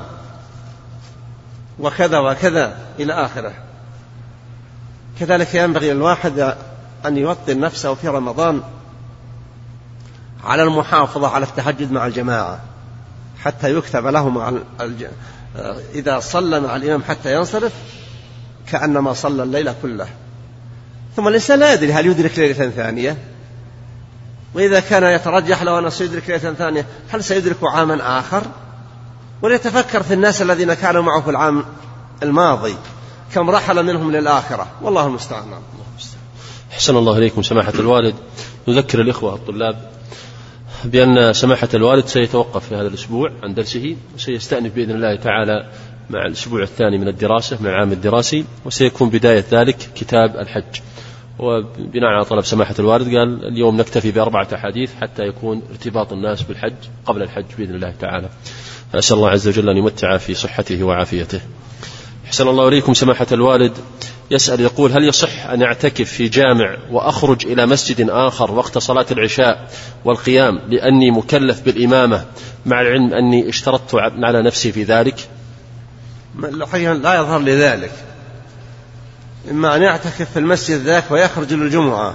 وكذا وكذا إلى آخره. كذلك ينبغي الواحد أن يوطن نفسه في رمضان على المحافظة على التهجد مع الجماعة حتى يكتب له مع الج... إذا صلى مع الإمام حتى ينصرف كأنما صلى الليلة كله. ثم الإنسان لا يدري هل يدرك ليلة ثانية، وإذا كان يترجح له أنه سيدرك ليلة ثانية هل سيدرك عاما آخر؟ وليتفكر في الناس الذين كانوا معه في العام الماضي كم رحل منهم للآخرة، والله المستعان. أحسن الله إليكم سماحة الوالد. نذكر الإخوة الطلاب بأن سماحة الوالد سيتوقف في هذا الأسبوع عن درسه، وسيستأنف بإذن الله تعالى مع الأسبوع الثاني من الدراسة من العام الدراسي، وسيكون بداية ذلك كتاب الحج. وبناء على طلب سماحة الوالد قال اليوم نكتفي بأربعة أحاديث حتى يكون ارتباط الناس بالحج قبل الحج بإذن الله تعالى. فأسأل الله عز وجل أن يمتع في صحته وعافيته. أحسن الله إليكم سماحة الوالد. يسأل يقول هل يصح أن أعتكف في جامع وأخرج إلى مسجد آخر وقت صلاة العشاء والقيام لأني مكلف بالإمامة مع العلم أني اشترطت على نفسي في ذلك؟ لا يظهر لذلك، إما أن يعتكف في المسجد ذاك ويخرج للجمعة،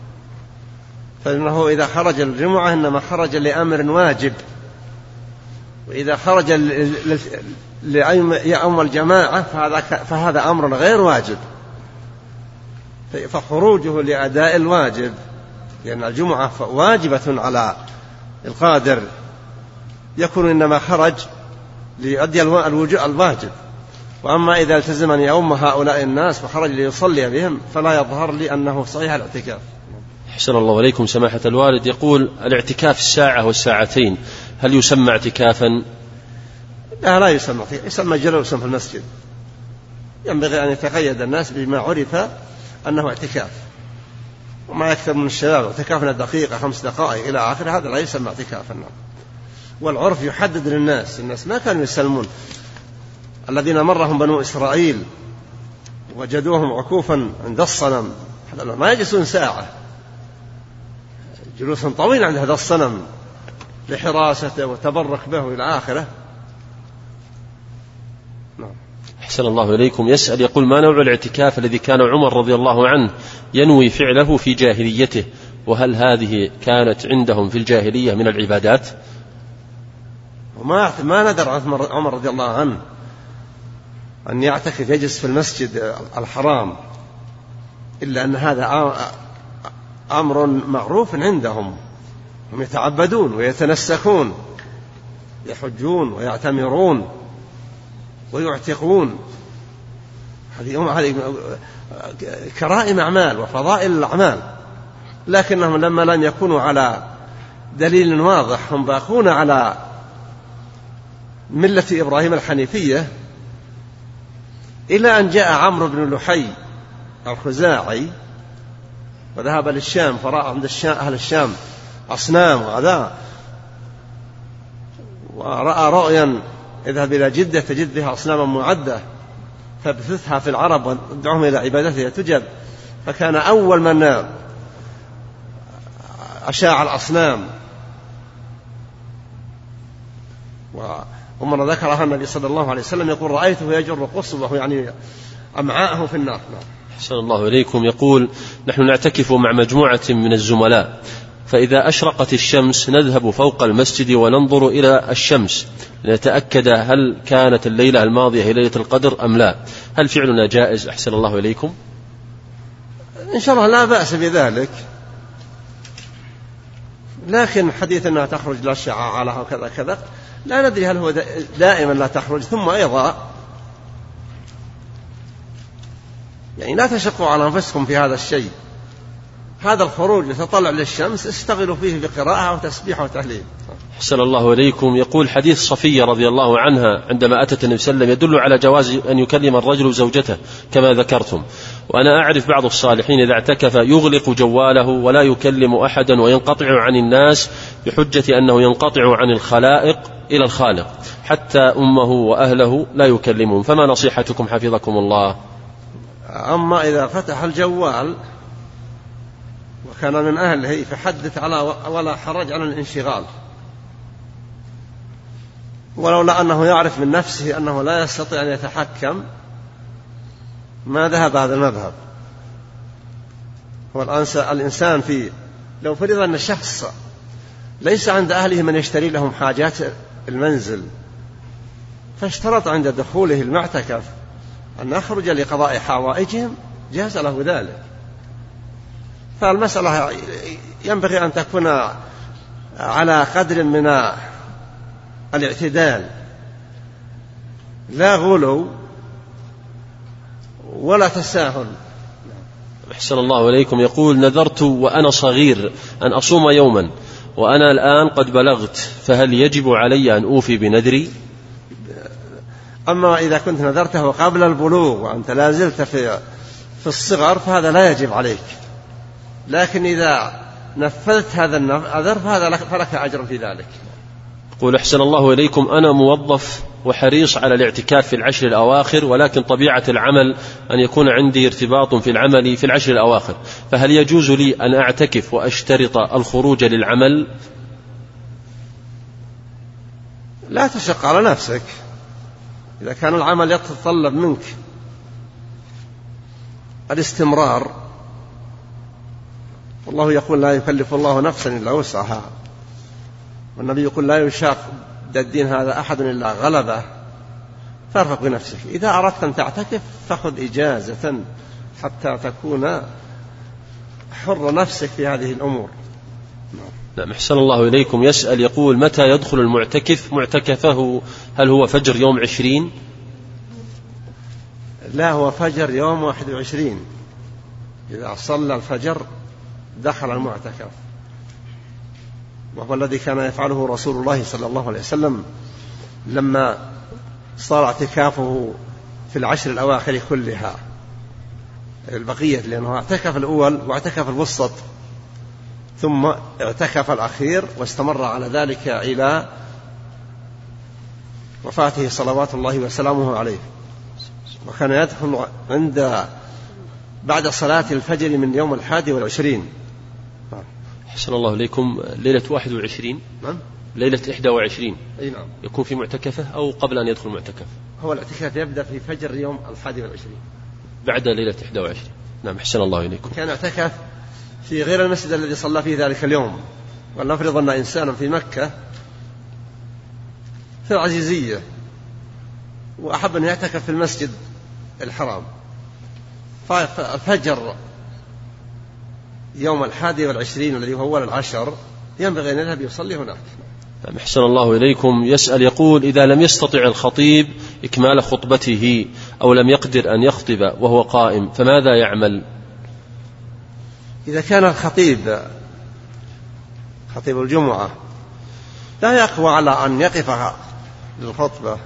فإنه إذا خرج للجمعة إنما خرج لأمر واجب، وإذا خرج لأم الجماعة فهذا, فهذا أمر غير واجب، فخروجه لأداء الواجب، لأن الجمعة واجبة على القادر، يكون إنما خرج ليؤدي الواجب. وأما إذا التزم أن يؤم هؤلاء الناس فخرج ليصلي بهم فلا يظهر لي أنه صحيح الاعتكاف. أحسن الله إليكم سماحة الوالد. يقول الاعتكاف الساعة والساعتين هل يسمى اعتكافا؟ لا لا يسمى، يسمى جلوس في المسجد. ينبغي أن يتقيد الناس بما عرف أنه اعتكاف، وما يكثر من الشباب اعتكافنا دقيقة خمس دقائق إلى آخر، هذا لا يسمى اعتكافا. والعرف يحدد للناس، الناس ما كانوا يسلمون. الذين مرهم بنو إسرائيل وجدوهم عكوفا عند الصنم ما يجلسون ساعة، جلوس طويل عند هذا الصنم لحراسته وتبرك به إلى آخره. أحسن الله إليكم. يسأل يقول ما نوع الاعتكاف الذي كان عمر رضي الله عنه ينوي فعله في جاهليته، وهل هذه كانت عندهم في الجاهلية من العبادات؟ وما ما ندر عمر رضي الله عنه أن يعتكف يجلس في المسجد الحرام، إلا أن هذا أمر معروف عندهم، هم يتعبدون ويتنسكون، يحجون ويعتمرون ويعتقون، هذه كرائم أعمال وفضائل الأعمال، لكنهم لما لم يكونوا على دليل واضح هم باقون على ملة إبراهيم الحنيفية، إلى أن جاء عمرو بن لحي الخزاعي وذهب للشام فرأى عند الشام أهل الشام أصنام وغذاء، ورأى رؤيا اذهب إلى جدة تجد بها أصناما معدة فابثثها في العرب وادعوهم إلى عبادتها تجب، فكان أول من أشاع الأصنام. ومن ذكرها النبي صلى الله عليه وسلم يقول رأيته يجر قصبه يعني أمعاءه في النار. أحسن الله إليكم. يقول نحن نعتكف مع مجموعة من الزملاء، فإذا أشرقت الشمس نذهب فوق المسجد وننظر إلى الشمس لنتأكد هل كانت الليلة الماضية هي ليلة القدر أم لا، هل فعلنا جائز؟ أحسن الله إليكم. إن شاء الله لا بأس بذلك، لكن حديث أنها تخرج لا شعاع لها وكذا كذا لا ندري هل هو دائما لا تخرج. ثم أيضا يعني لا تشقوا على أنفسكم في هذا الشيء، هذا الخروج يتطلع للشمس استغلوا فيه بقراءة وتسبيح وتهليل. أحسن الله إليكم. يقول حديث صفية رضي الله عنها عندما أتت النبي صلى الله عليه وسلم يدل على جواز أن يكلم الرجل زوجته كما ذكرتم، وأنا أعرف بعض الصالحين إذا اعتكف يغلق جواله ولا يكلم أحدا وينقطع عن الناس بحجة أنه ينقطع عن الخلائق إلى الخالق، حتى أمه وأهله لا يكلمون، فما نصيحتكم حفظكم الله؟ أما إذا فتح الجوال وكان من أهله فحدث على ولا حرج على الانشغال، ولولا أنه يعرف من نفسه أنه لا يستطيع أن يتحكم ما ذهب هذا المذهب. والإنسان في لو فرض أن الشخص ليس عند أهله من يشتري لهم حاجات المنزل، فاشترط عند دخوله المعتكف أن يخرج لقضاء حوائجهم، جاز له ذلك. فالمسألة ينبغي أن تكون على قدر من الاعتدال، لا غلو ولا تساهل. أحسن الله إليكم. يقول نذرت وأنا صغير أن أصوم يوما وأنا الآن قد بلغت، فهل يجب علي أن أوفي بنذري؟ أما إذا كنت نذرته قبل البلوغ وأنت لا زلت في في الصغر فهذا لا يجب عليك، لكن إذا نفذت هذا النذر فهذا فلك أجر في ذلك. يقول أحسن الله إليكم أنا موظف وحريص على الاعتكاف في العشر الأواخر، ولكن طبيعة العمل أن يكون عندي ارتباط في العمل في العشر الأواخر، فهل يجوز لي أن أعتكف وأشترط الخروج للعمل؟ لا تشق على نفسك. إذا كان العمل يتطلب منك الاستمرار، والله يقول لا يكلف الله نفسا إلا وسعها، والنبي يقول لا يشاق الدين هذا أحد إلا غلبه، فارفق بنفسك. إذا أردت أن تعتكف فخذ إجازة حتى تكون حر نفسك في هذه الأمور. نعم. أحسن الله إليكم. يسأل يقول متى يدخل المعتكف معتكفه؟ هل هو فجر يوم عشرين؟ لا، هو فجر يوم واحد وعشرين، إذا صلى الفجر دخل المعتكف، وهو الذي كان يفعله رسول الله صلى الله عليه وسلم لما صار اعتكافه في العشر الأواخر كلها البقية، لأنه اعتكف الأول واعتكف الوسط ثم اعتكف الأخير، واستمر على ذلك إلى وفاته صلوات الله وسلامه عليه. وكان يدخل عند بعد صلاة الفجر من يوم الحادي والعشرين. أحسن الله إليكم. ليلة واحد وعشرين نعم، ليلة إحدى وعشرين أي نعم، يكون في معتكفه أو قبل أن يدخل معتكف؟ هو الاعتكاف يبدأ في فجر يوم الحادي والعشرين بعد ليلة إحدى وعشرين. نعم. أحسن الله إليكم. كان اعتكف في غير المسجد الذي صلى فيه ذلك اليوم. ولنفرض أن إنسانا في مكة في العزيزية وأحب أن يعتكف في المسجد الحرام، ففجر يوم الحادي والعشرين الذي هو أول العشر ينبغي أن يذهب يصلي هناك. أحسن الله إليكم. يسأل يقول إذا لم يستطع الخطيب إكمال خطبته أو لم يقدر أن يخطب وهو قائم فماذا يعمل؟ إذا كان الخطيب خطيب الجمعة لا يقوى على أن يقف للخطبة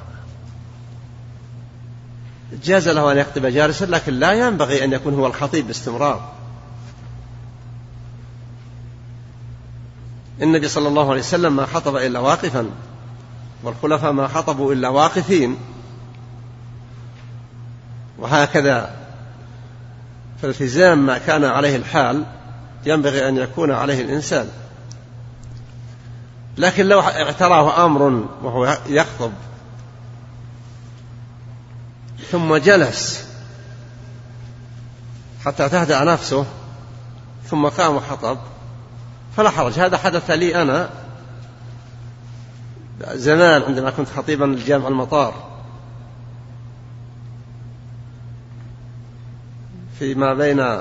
جاز له أن يخطب جالسا، لكن لا ينبغي أن يكون هو الخطيب باستمرار. النبي صلى الله عليه وسلم ما خطب إلا واقفا، والخلفاء ما خطبوا إلا واقفين، وهكذا فالتزام ما كان عليه الحال ينبغي أن يكون عليه الإنسان. لكن لو اعتراه أمر وهو يخطب ثم جلس حتى تهدأ نفسه ثم قام وخطب فلا حرج. هذا حدث لي أنا زمان عندما كنت خطيبا للجامع المطار فيما بين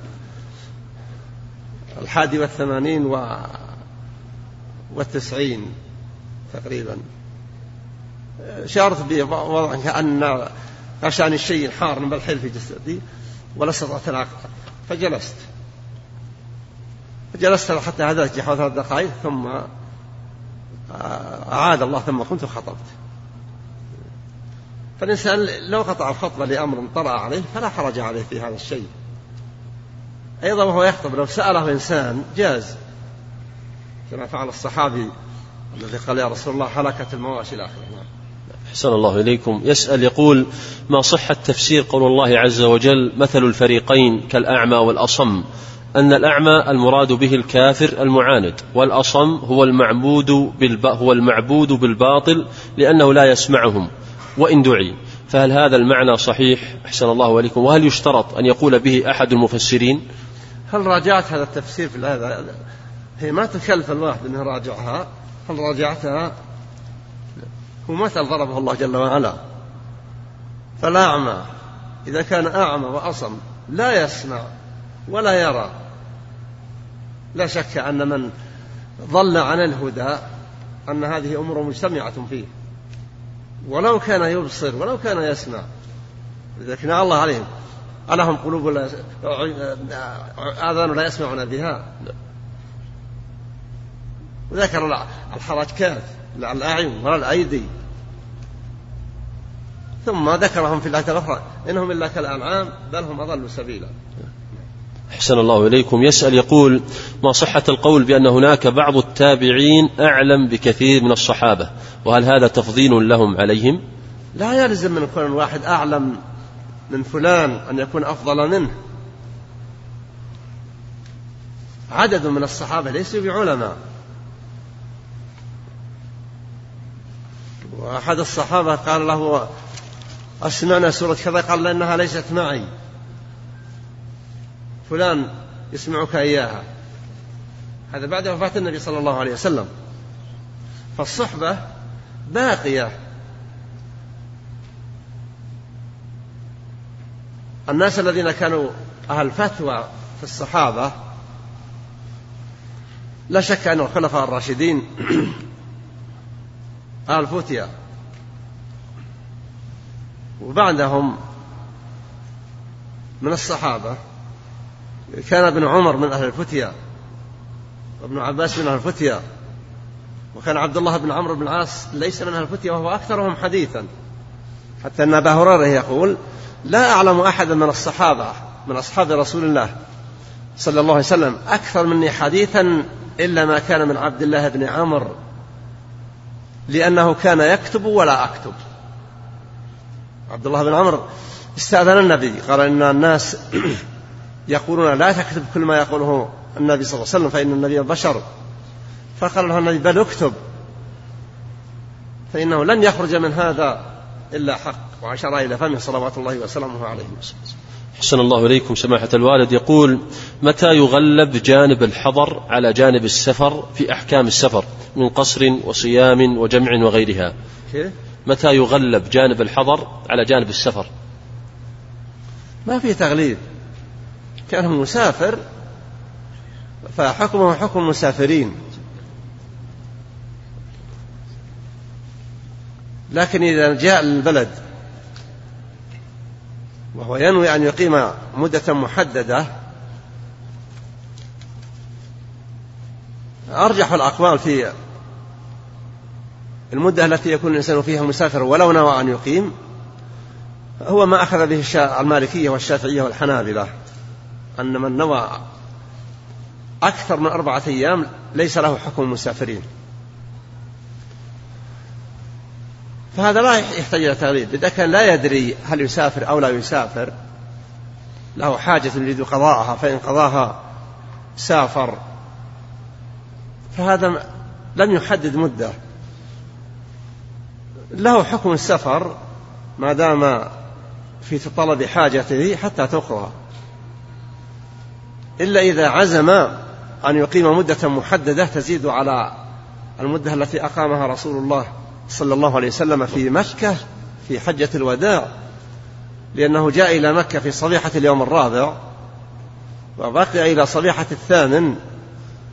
الحادي والثمانين والتسعين تقريبا. شعرت بوضع كأن عشان الشيء الحار من بالحيل في جسدي ولا استطعت العقل، فجلست فجلست حتى هدأت حوالي ثلاث دقائق ثم أعاد الله ثم كنت خطبت. فالإنسان لو قطع الخطبة لأمر طرأ عليه فلا حرج عليه في هذا الشيء. أيضا وهو يخطب لو سأله إنسان جاز، كما فعل الصحابي الذي قال يا رسول الله هلكت المواشي الآخرة. أحسن الله إليكم. يسأل يقول: ما صحة تفسير قول الله عز وجل: مثل الفريقين كالأعمى والأصم، أن الأعمى المراد به الكافر المعاند، والأصم هو المعبود بالب... هو المعبود بالباطل لأنه لا يسمعهم وإن دعي، فهل هذا المعنى صحيح؟ أحسن الله إليكم. وهل يشترط أن يقول به أحد المفسرين؟ هل راجعت هذا التفسير في هذا؟ هي ما تكلف الواحد أنه راجعها. هل راجعتها؟ هو مثل ضربه الله جل وعلا. فالأعمى إذا كان أعمى وأصم لا يسمع ولا يرى، لا شك أن من ضل عن الهدى أن هذه أمور مجتمعة فيه، ولو كان يبصر ولو كان يسمع. لكن الله عليهم ألهم قلوب لا آذان لا يسمعون بها. وذكر الحركات لا الأعين ولا الأيدي، ثم ذكرهم في الآية الأخرى إنهم إلا كالأنعام بل هم أضلوا سبيلا. أحسن الله إليكم. يسأل يقول: ما صحة القول بأن هناك بعض التابعين أعلم بكثير من الصحابة، وهل هذا تفضيل لهم عليهم؟ لا يلزم من كل واحد أعلم من فلان أن يكون أفضل منه. عدد من الصحابة ليسوا بعلماء. وأحد الصحابة قال له: أسمعنا سورة كذا، قال لأنها ليست معي، فلان يسمعك إياها. هذا بعد وفاة النبي صلى الله عليه وسلم. فالصحبة باقية. الناس الذين كانوا أهل فتوى في الصحابة لا شك أن الخلفاء الراشدين أهل فتيا، وبعدهم من الصحابة كان ابن عمر من أهل الفتيا، وابن عباس من أهل الفتيا، وكان عبد الله بن عمرو بن العاص ليس من أهل الفتيا وهو أكثرهم حديثا، حتى أن أبا هريرة يقول: لا أعلم أحدا من الصحابة من أصحاب رسول الله صلى الله عليه وسلم أكثر مني حديثا إلا ما كان من عبد الله بن عمرو، لأنه كان يكتب ولا أكتب. عبد الله بن عمرو استأذن النبي، قال: إن الناس يقولون لا تكتب كل ما يقوله النبي صلى الله عليه وسلم فإن النبي بشر. فقال له النبي: بل اكتب، فإنه لن يخرج من هذا إلا حق. وعشر إلى فمه صلوات الله وسلامه عليه. أحسن الله إليكم. سماحة الوالد يقول: متى يغلب جانب الحضر على جانب السفر في أحكام السفر من قصر وصيام وجمع وغيرها؟ متى يغلب جانب الحضر على جانب السفر؟ ما في تغليب. كان مسافر فحكمه حكم المسافرين، لكن إذا جاء البلد وهو ينوي أن يقيم مدة محددة، أرجح الأقوال في المدة التي يكون الإنسان فيها مسافر ولو نوى أن يقيم هو ما أخذ به المالكية والشافعية والحنابلة، أن من نوى أكثر من أربعة أيام ليس له حكم المسافرين. فهذا لا يحتاج إلى تغليب. إذا كان لا يدري هل يسافر أو لا يسافر، له حاجة يريد قضاءها، فإن قضاها سافر، فهذا لم يحدد مدة، له حكم السفر ما دام في طلب حاجته حتى تقضى، إلا إذا عزم أن يقيم مدة محددة تزيد على المدة التي أقامها رسول الله صلى الله عليه وسلم في مكة في حجة الوداع، لأنه جاء إلى مكة في صبيحة اليوم الرابع وبقي إلى صبيحة الثامن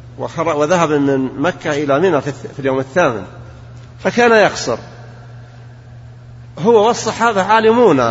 وذهب من مكة إلى منى في اليوم الثامن، فكان يقصر. هو والصحابة عالمون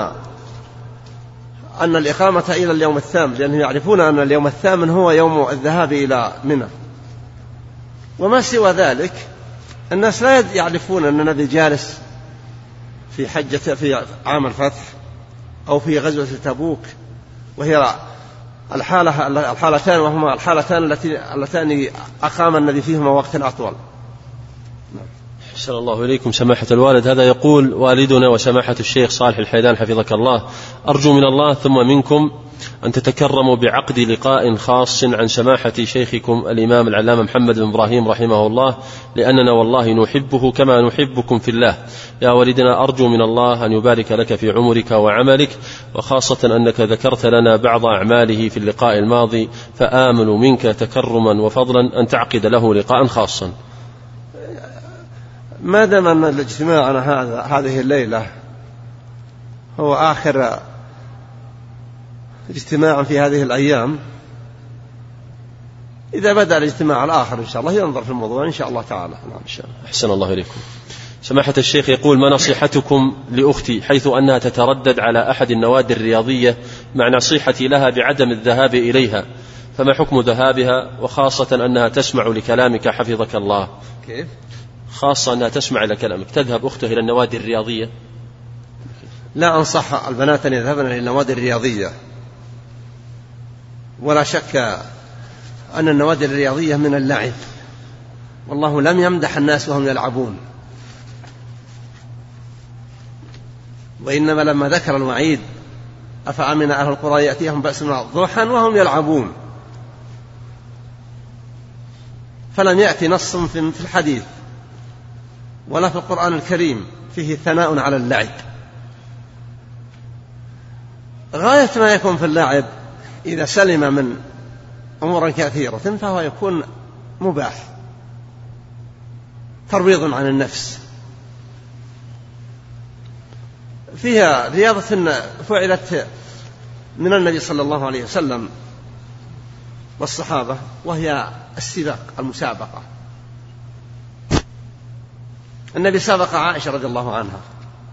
أن الإقامة إلى اليوم الثامن، لأنهم يعرفون أن اليوم الثامن هو يوم الذهاب إلى منى، وما سوى ذلك الناس لا يعرفون أن النبي جالس في حجة في عام الفتح أو في غزوة تبوك، وهي الحالة الحالتان وهما الحالتان التي اللتان أقام النبي فيهما وقت أطول. أحسن الله إليكم سماحة الوالد. هذا يقول والدنا وسماحة الشيخ صالح الحيدان حفظك الله: أرجو من الله ثم منكم أن تتكرموا بعقد لقاء خاص عن سماحة شيخكم الإمام العلامة محمد بن إبراهيم رحمه الله، لأننا والله نحبه كما نحبكم في الله. يا والدنا أرجو من الله أن يبارك لك في عمرك وعملك، وخاصة أنك ذكرت لنا بعض أعماله في اللقاء الماضي، فآمل منك تكرما وفضلا أن تعقد له لقاء خاصا. ما دام أن الاجتماعنا هذا هذه الليلة هو آخر اجتماع في هذه الأيام، إذا بدأ الاجتماع الآخر إن شاء الله ينظر في الموضوع إن شاء الله تعالى. نعم إن شاء الله. أحسن الله إليكم سماحة الشيخ. يقول: ما نصيحتكم لأختي حيث أنها تتردد على أحد النوادي الرياضية مع نصيحتي لها بعدم الذهاب إليها، فما حكم ذهابها، وخاصة أنها تسمع لكلامك حفظك الله؟ كيف؟ خاصة أنها تسمع إلى كلامك، تذهب أخته إلى النوادي الرياضية؟ لا أنصح البنات أن يذهبن إلى النوادي الرياضية، ولا شك أن النوادي الرياضية من اللعب، والله لم يمدح الناس وهم يلعبون، وإنما لما ذكر الوعيد: أفأمن أهل القرى يأتيهم بأسنا ضحى وهم يلعبون، فلم يأتي نص في الحديث ولا في القرآن الكريم فيه ثناء على اللعب. غاية ما يكون في اللعب إذا سلم من أمور كثيرة فهو يكون مباح، ترويض عن النفس. فيها رياضة فعلت من النبي صلى الله عليه وسلم والصحابة، وهي السباق، المسابقة. النبي سبق عائشة رضي الله عنها،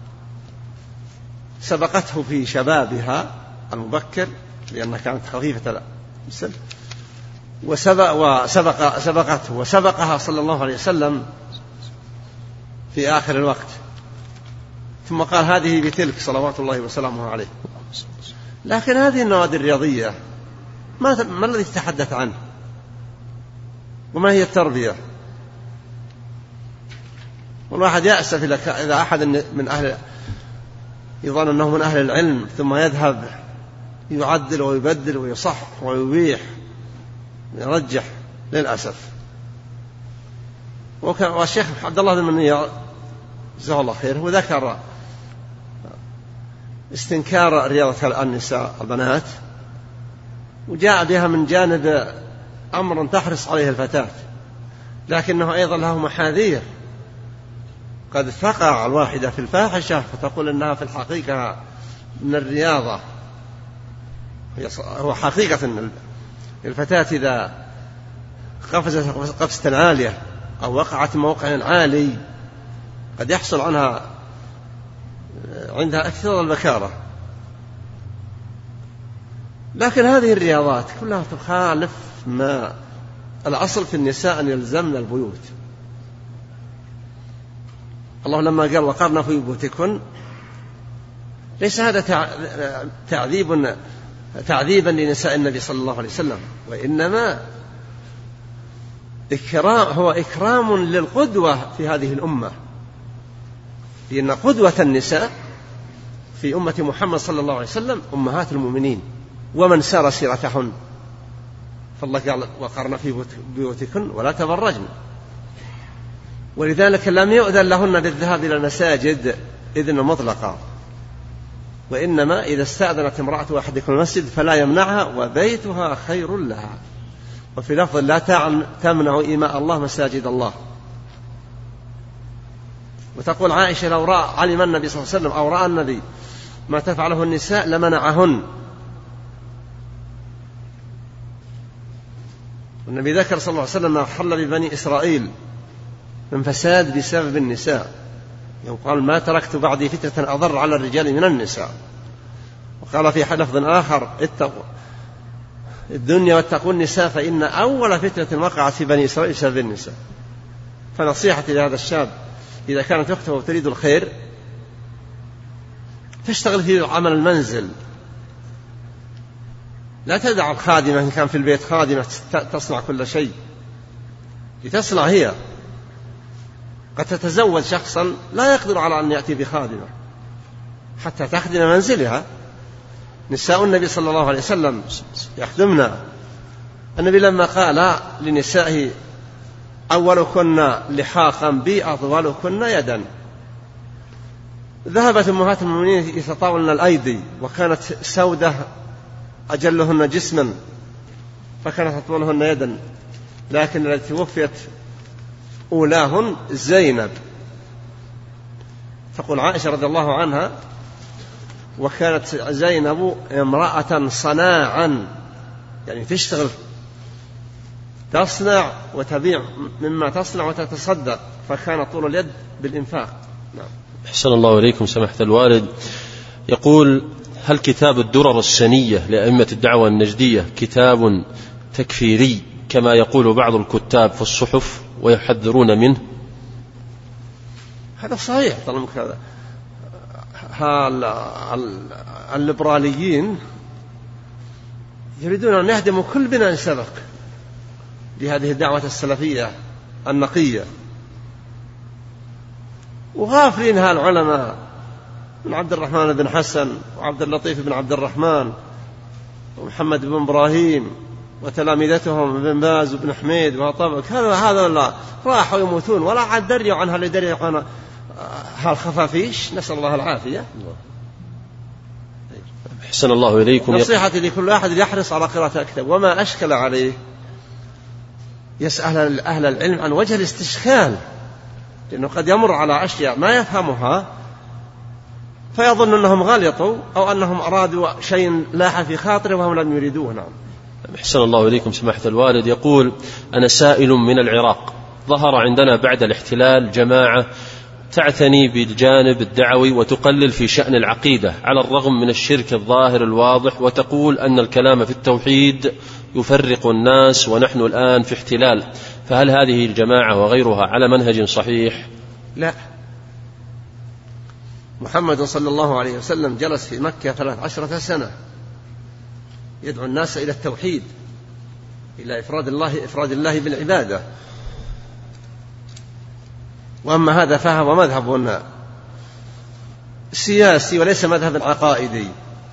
سبقته في شبابها المبكر لأنها كانت خفيفة السن، وسبق وسبق سبقته وسبقها صلى الله عليه وسلم في آخر الوقت، ثم قال: هذه بتلك صلوات الله وسلامه عليه. لكن هذه النوادي الرياضية ما, ما الذي تتحدث عنه، وما هي التربية؟ والواحد يأسف إذا أحد من أهل يظن أنه من أهل العلم ثم يذهب يعدل ويبدل ويصح ويبيح ويرجح، للأسف. والشيخ عبد الله بن منيع جزاه الله خير وذكر استنكار رياضة النساء البنات، وجاء بها من جانب أمر تحرص عليه الفتاة، لكنه أيضا له محاذير. قد تقع الواحدة في الفاحشة فتقول إنها في الحقيقة من الرياضة. هو حقيقة الفتاة إذا قفزت قفزة عالية أو وقعت موقع عالي قد يحصل عنها عندها أكثر البكارة. لكن هذه الرياضات كلها تخالف ما الأصل في النساء أن يلزمن البيوت. الله لما قال: وقرن في بيوتكن، ليس هذا تعذيب تعذيبا لنساء النبي صلى الله عليه وسلم، وإنما إكرام، هو إكرام للقدوة في هذه الأمة، لأن قدوة النساء في أمة محمد صلى الله عليه وسلم أمهات المؤمنين ومن سار سيرتهن. فالله قال: وقرن في بيوتكن ولا تبرجن. ولذلك لم يؤذن لهن بالذهاب إلى المساجد إذن مطلقا، وإنما إذا استأذنت امرأة أحدكم المسجد فلا يمنعها وبيتها خير لها. وفي لفظ: لا تمنع إماء الله مساجد الله. وتقول عائشة: لو رأى علم النبي صلى الله عليه وسلم أو رأى النبي ما تفعله النساء لمنعهن. والنبي ذكر صلى الله عليه وسلم ما حل ببني إسرائيل من فساد بسبب النساء، قال ما تركت بعدي فتنة أضر على الرجال من النساء. وقال في لفظ آخر اتقوا الدنيا واتقوا النساء فإن أول فتنة وقعت في بني إسرائيل بسبب النساء. فنصيحتي لهذا الشاب إذا كانت أخته تريد الخير تشتغل في عمل المنزل، لا تدع الخادمة إن كان في البيت خادمة تصنع كل شيء، لتصنع هي. قد تتزوج شخصا لا يقدر على أن يأتي بخادمة حتى تخدم منزلها. نساء النبي صلى الله عليه وسلم يخدمنا. النبي لما قال لنسائه أولكن لحاقا بي أطولكن يدا، ذهبت أمهات المؤمنين يتطاولن الأيدي، وكانت سودة أجلهن جسما فكانت أطولهن يدا، لكن التي توفيت أولاهن زينب. تقول عائشة رضي الله عنها وكانت زينب امرأة صناعا، يعني تشتغل تصنع وتبيع مما تصنع وتتصدق، فكان طول اليد بالإنفاق. نعم. أحسن الله إليكم سماحة الوالد. يقول هل كتاب الدرر السنية لأئمة الدعوة النجدية كتاب تكفيري كما يقول بعض الكتاب في الصحف ويحذرون منه؟ هذا صحيح. الليبراليين يريدون أن يهدموا كل بناء سبق لهذه الدعوة السلفية النقية، وغافلينها العلماء من عبد الرحمن بن حسن وعبد اللطيف بن عبد الرحمن ومحمد بن إبراهيم وتلامذتهم ابن باز وابن حميد وطبق. هذا هذا لا راحوا يموتون ولا عاد دريوا عنها اللي دريوا عن هالخفافيش، نسأل الله العافية. أحسن الله إليكم. نصيحتي لكل أحد يحرص على قراءة الكتاب، وما أشكل عليه يسأل أهل العلم عن وجه الاستشكال، لأنه قد يمر على أشياء ما يفهمها فيظن أنهم غلطوا أو أنهم أرادوا شيء لاح في خاطره وهم لم يريدوه. نعم. أحسن الله إليكم سماحة الوالد. يقول أنا سائل من العراق، ظهر عندنا بعد الاحتلال جماعة تعتني بالجانب الدعوي وتقلل في شأن العقيدة على الرغم من الشرك الظاهر الواضح، وتقول أن الكلام في التوحيد يفرق الناس ونحن الآن في احتلال، فهل هذه الجماعة وغيرها على منهج صحيح؟ لا. محمد صلى الله عليه وسلم جلس في مكة ثلاث عشرة سنة يدعو الناس إلى التوحيد، إلى إفراد الله إفراد الله بالعبادة. وأما هذا فهو مذهب سياسي وليس مذهب عقائدي.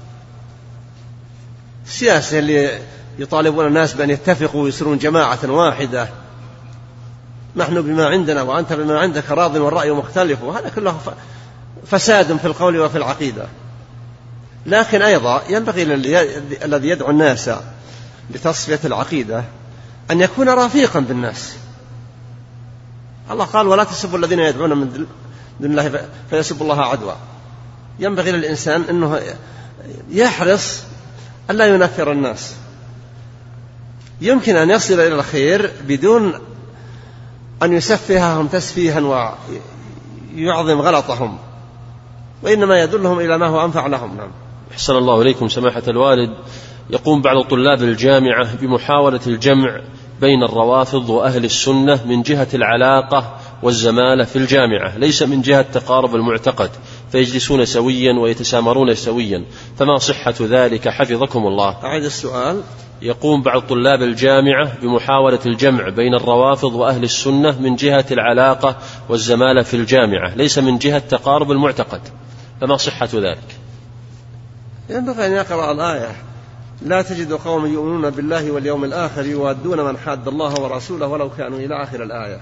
السياسة اللي يطالبون الناس بأن يتفقوا ويصيرون جماعة واحدة، نحن بما عندنا وأنت بما عندك راض والرأي مختلف، وهذا كله فساد في القول وفي العقيدة. لكن أيضا ينبغي الذي يدعو الناس لتصفية العقيدة أن يكون رفيقا بالناس. الله قال ولا تسبوا الذين يدعون من دون الله فيسبوا الله عدوا. ينبغي للإنسان أنه يحرص ألا ينفر الناس. يمكن أن يصل إلى الخير بدون أن يسفههم تسفيها ويعظم غلطهم، وإنما يدلهم إلى ما هو أنفع لهم. نعم. أحسن الله إليكم سماحة الوالد. يقوم بعض طلاب الجامعة بمحاولة الجمع بين الروافض وأهل السنة من جهة العلاقة والزمالة في الجامعة، ليس من جهة تقارب المعتقد، فيجلسون سويا ويتسامرون سويا، فما صحة ذلك حفظكم الله؟ أعيد السؤال. يقوم بعض طلاب الجامعة بمحاولة الجمع بين الروافض وأهل السنة من جهة العلاقة والزمالة في الجامعة، ليس من جهة تقارب المعتقد، فما صحة ذلك؟ ينبغي أن يقرأ الآية لا تجد قوم يؤمنون بالله واليوم الآخر يوادون من حاد الله ورسوله ولو كانوا إلى آخر الآية.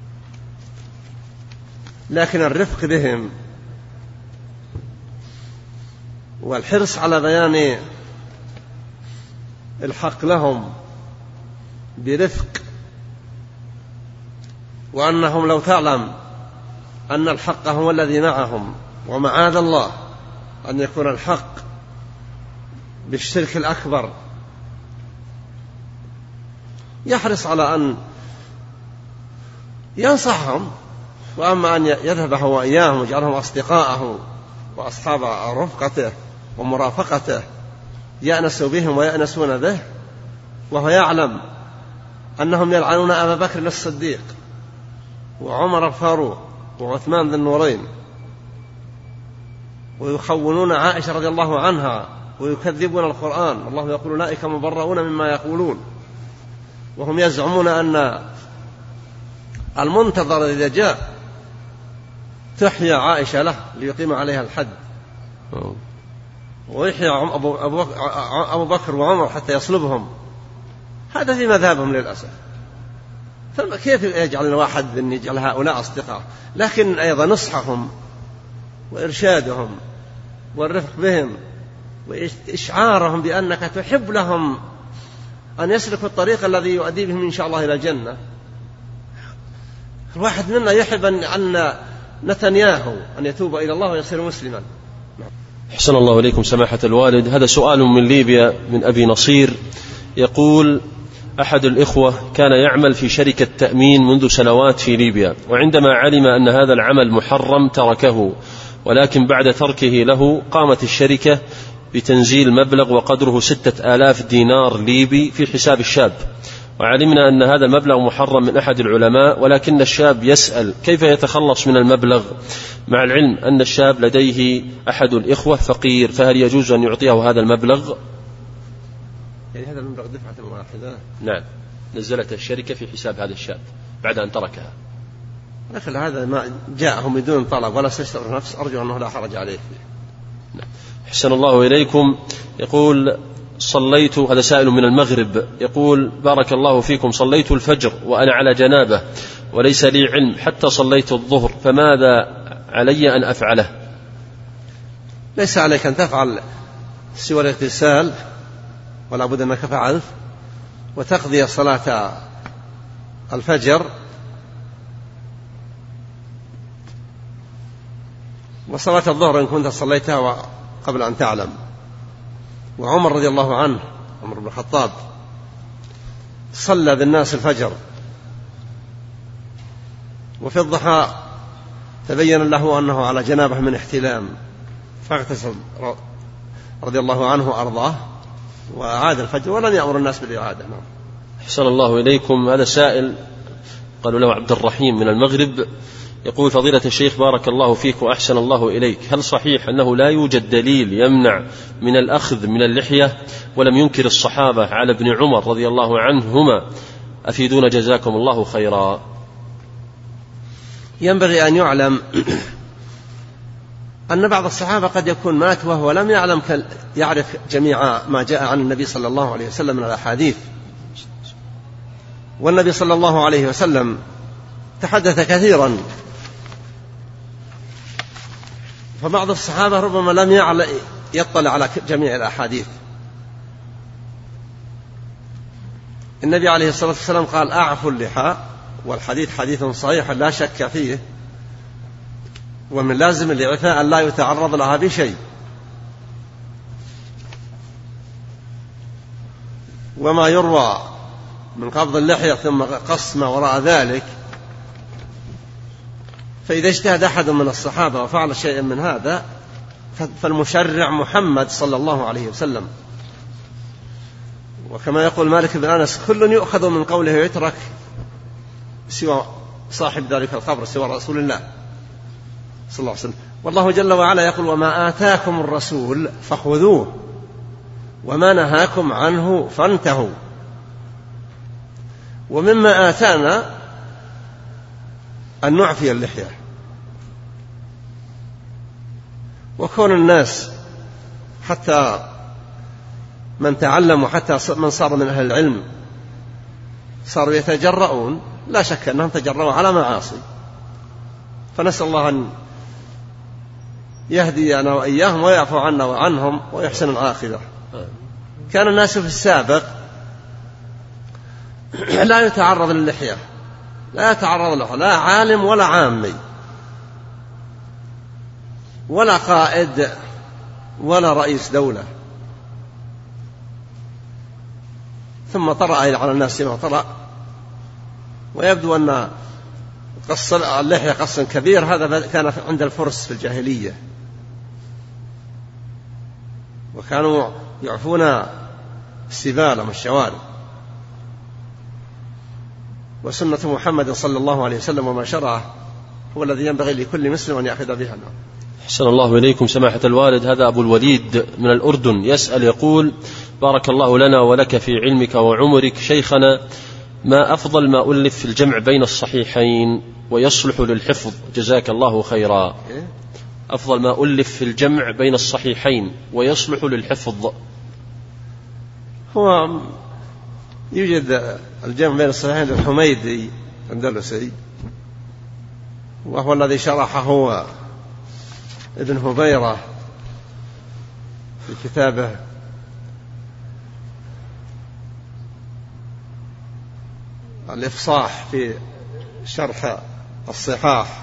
لكن الرفق بهم والحرص على بيان الحق لهم برفق، وأنهم لو تعلم أن الحق هو الذي معهم، ومعاذ الله أن يكون الحق بالشرك الأكبر، يحرص على أن ينصحهم وأما أن يذهب هو إياهم ويجعلهم أصدقاءه وأصحاب رفقته ومرافقته يأنسوا بهم ويأنسون به، وهو يعلم أنهم يلعنون أبا بكر الصديق وعمر الفاروق وعثمان ذي النورين، ويخونون عائشة رضي الله عنها ويكذبون القرآن، والله يقول أولئك مبرؤون مما يقولون، وهم يزعمون أن المنتظر إذا جاء تحيا عائشة له ليقيم عليها الحد، ويحيا أبو, أبو, أبو بكر وعمر حتى يصلبهم. هذا في مذهبهم للأسف. فكيف يجعل الواحد أن يجعل هؤلاء أصدقاء؟ لكن أيضا نصحهم وإرشادهم والرفق بهم وإشعارهم بأنك تحب لهم أن يسلكوا الطريق الذي يؤدي بهم إن شاء الله إلى الجنة. الواحد منا يحب أن نتنياهو أن يتوب إلى الله ويصير مسلما. أحسن الله إليكم سماحة الوالد. هذا سؤال من ليبيا من أبي نصير، يقول: أحد الإخوة كان يعمل في شركة تأمين منذ سنوات في ليبيا، وعندما علم أن هذا العمل محرم تركه، ولكن بعد تركه له قامت الشركة بتنزيل مبلغ وقدره ستة آلاف دينار ليبي في حساب الشاب، وعلمنا أن هذا المبلغ محرم من أحد العلماء، ولكن الشاب يسأل كيف يتخلص من المبلغ مع العلم أن الشاب لديه أحد الإخوة فقير، فهل يجوز أن يعطيه هذا المبلغ؟ يعني هذا المبلغ دفعة واحدة؟ نعم، نزلت الشركة في حساب هذا الشاب بعد أن تركها. لكن هذا ما جاءهم بدون طلب ولا استشعر نفس، أرجو أنه لا حرج عليه. نعم. أحسن الله إليكم. يقول: صليت، هذا سائل من المغرب، يقول: بارك الله فيكم، صليت الفجر وأنا على جنابة وليس لي علم حتى صليت الظهر، فماذا علي أن أفعله؟ ليس عليك أن تفعل سوى الاغتسال، ولا بد أنك فعلت، وتقضي صلاة الفجر وصلاة الظهر إن كنت صليتها قبل أن تعلم. وعمر رضي الله عنه، عمر بن الخطاب، صلى بالناس الفجر، وفي الضحى تبين له أنه على جنابه من احتلام، فاغتسل رضي الله عنه وأرضاه وعاد الفجر ولم يأمر الناس بالإعادة. أحسن الله إليكم. هذا سائل قالوا له عبد الرحيم من المغرب، يقول: فضيلة الشيخ بارك الله فيك وأحسن الله إليك، هل صحيح أنه لا يوجد دليل يمنع من الأخذ من اللحية ولم ينكر الصحابة على ابن عمر رضي الله عنهما؟ أفيدون جزاكم الله خيرا. ينبغي أن يعلم أن بعض الصحابة قد يكون مات وهو لم يعلم يعرف جميع ما جاء عن النبي صلى الله عليه وسلم من الأحاديث، والنبي صلى الله عليه وسلم تحدث كثيرا، فبعض الصحابة ربما لم يطلع على جميع الأحاديث. النبي عليه الصلاة والسلام قال: أعفوا اللحى، والحديث حديث صحيح لا شك فيه، ومن لازم الإعفاء أن لا يتعرض لها بشيء. وما يروى من قبض اللحية ثم قص ما وراء ذلك، فإذا اجتهد أحد من الصحابة وفعل شيئا من هذا فالمشرع محمد صلى الله عليه وسلم. وكما يقول مالك بن أنس: كل يؤخذ من قوله ويترك سوى صاحب ذلك القبر، سوى رسول الله صلى الله عليه وسلم. والله جل وعلا يقول: وما آتاكم الرسول فخذوه وما نهاكم عنه فانتهوا. ومما آتانا أن نعفي اللحية، وكون الناس حتى من تعلم وحتى من صار من أهل العلم صاروا يتجرؤون، لا شك أنهم تجرؤوا على معاصي، فنسأل الله أن يهدينا وإياهم ويعفو عنا وعنهم ويحسن العاقبة. كان الناس في السابق لا يتعرض للحية، لا يتعرض له لا عالم ولا عامي ولا قائد ولا رئيس دولة، ثم طرأ على الناس ما طرأ. ويبدو أن قص اللحية قص كبير هذا كان عند الفرس في الجاهلية، وكانوا يعفون السبال والشوارب. وسنة محمد صلى الله عليه وسلم وما شرعه هو الذي ينبغي لكل مسلم أن يأخذ بها. أحسن الله إليكم سماحة الوالد. هذا أبو الوليد من الأردن يسأل يقول: بارك الله لنا ولك في علمك وعمرك شيخنا، ما أفضل ما ألف في الجمع بين الصحيحين ويصلح للحفظ؟ جزاك الله خيرا. أفضل ما ألف في الجمع بين الصحيحين ويصلح للحفظ. هو يوجد الجمع بين الصحيحين للحميدي الأندلسي، وهو الذي شرحه ابن هبيرة في كتابه الإفصاح في شرح الصحاح.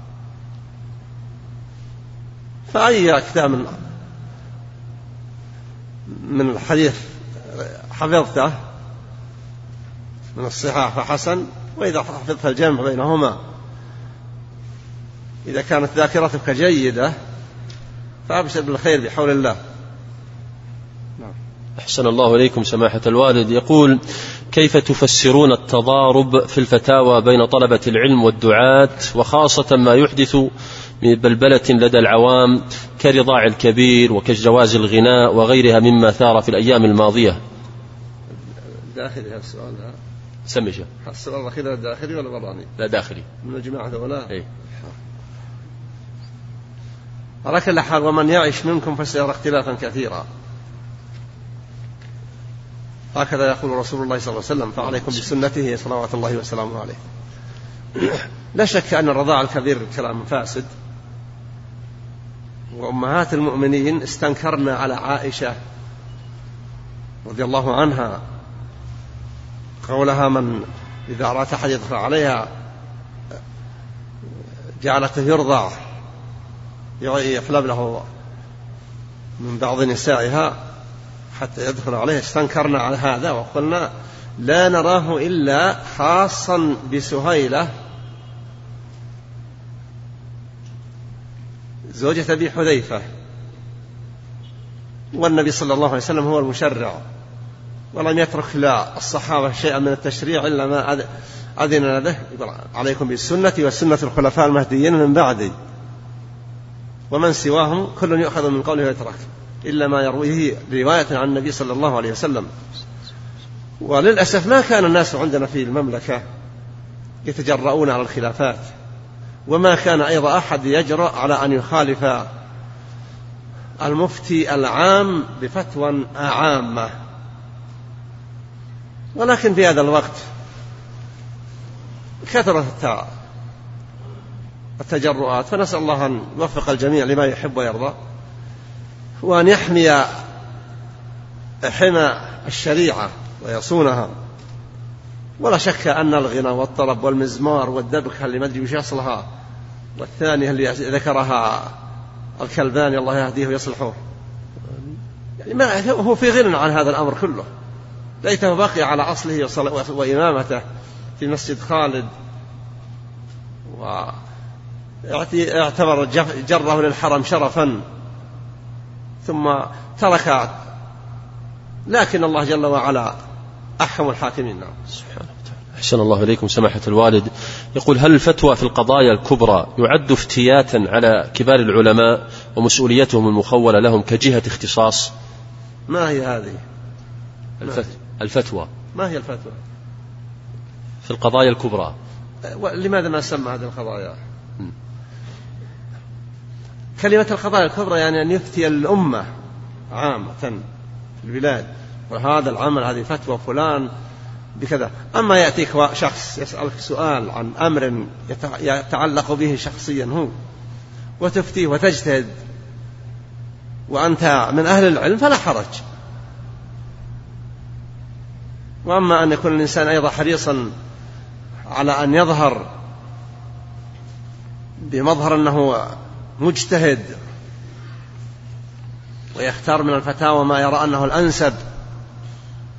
فأي كتاب من من الحديث حفظته من الصحاح فحسن، وإذا حفظت الجمع بينهما إذا كانت ذاكرتك جيدة فأبشر بالخير بحول الله. أحسن الله إليكم سماحة الوالد. يقول: كيف تفسرون التضارب في الفتاوى بين طلبة العلم والدعاة، وخاصة ما يحدث من بلبلة لدى العوام كرضاع الكبير وكجواز الغناء وغيرها مما ثار في الأيام الماضية؟ داخلي هذا السؤال. ها سمي شيء. السؤال الأخير داخلي ولا براني؟ لا داخلي. من الجماعة ولا؟ إيه. على كل حال، ومن يعش منكم فسيرى اختلافا كثيرا، هكذا يقول رسول الله صلى الله عليه وسلم، فعليكم بسنته صلوات الله وسلامه عليه. لا شك أن الرضاع الكبير كلام فاسد، وأمهات المؤمنين استنكرنا على عائشة رضي الله عنها قولها: من إذا أراد أحد يدخل عليها جعلته يرضع يحلب له من بعض نسائها حتى يدخل عليه. استنكرنا على هذا وقلنا لا نراه إلا خاصا بسهيلة زوجة أبي حذيفة، والنبي صلى الله عليه وسلم هو المشرع، ولم يترك لا الصحابة شيئا من التشريع إلا ما أذن به: عليكم بالسنة وسنة الخلفاء المهديين من بعدي، ومن سواهم كل يؤخذ من قوله ويترك إلا ما يرويه رواية عن النبي صلى الله عليه وسلم. وللأسف ما كان الناس عندنا في المملكة يتجرؤون على الخلافات، وما كان أيضا أحد يجرأ على أن يخالف المفتي العام بفتوى عامة. ولكن في هذا الوقت كثرت التجرؤات، فنسأل الله أن يوفق الجميع لما يحب ويرضى، وأن يحمي حمى الشريعة ويصونها. ولا شك أن الغنى والطرب والمزمار والدبكة اللي ما أدري وش يصلها، والثانية اللي ذكرها الكلباني الله يهديه ويصلحه، يعني ما هو في غنى عن هذا الأمر كله، ليته بقي على أصله وإمامته في مسجد خالد، واعتبر جره للحرم شرفا، ثم ترك. لكن الله جل وعلا أحكم الحاكمين. نعم. سبحانه وتعالى. أحسن الله إليكم سماحة الوالد. يقول: هل الفتوى في القضايا الكبرى يعد افتياتا على كبار العلماء ومسؤوليتهم المخولة لهم كجهة اختصاص؟ ما هي هذه الفتوى؟ ما هي الفتوى في القضايا الكبرى؟ لماذا ما سمى هذه القضايا؟ م. كلمة القضايا الكبرى يعني أن يفتي الأمة عامة في البلاد، وهذا العمل هذه فتوى فلان بكذا. أما يأتيك شخص يسألك سؤال عن أمر يتعلق به شخصيا هو، وتفتيه وتجتهد وأنت من أهل العلم فلا حرج. وأما أن يكون الإنسان أيضا حريصا على أن يظهر بمظهر أنه مجتهد ويختار من الفتاوى ما يرى أنه الأنسب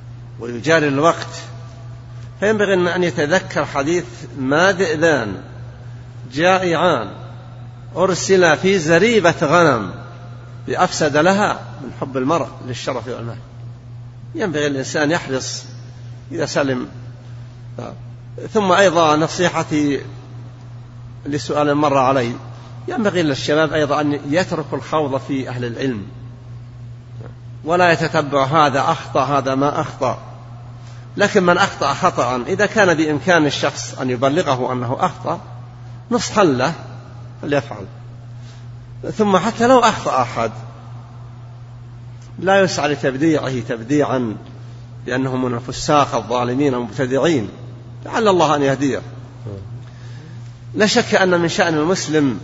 ويجاري الوقت، فينبغي أن يتذكر حديث ما ذئبان جائعان أرسل في زريبة غنم بأفسد لها من حب المرء للشرف والمال. ينبغي الإنسان يحرص إذا سلم. ثم أيضا نصيحتي لسؤال مر علي، ينبغي للشباب أيضا أن يتركوا الخوض في أهل العلم ولا يتتبع هذا أخطأ هذا ما أخطأ، لكن من أخطأ خطأ إذا كان بإمكان الشخص أن يبلغه أنه أخطأ نصحا له فليفعل. ثم حتى لو أخطأ أحد لا يسعى لتبديعه تبديعا لأنهم من الفساق الظالمين المبتدعين، لعل الله أن يهديه. لا شك أن من شأن المسلم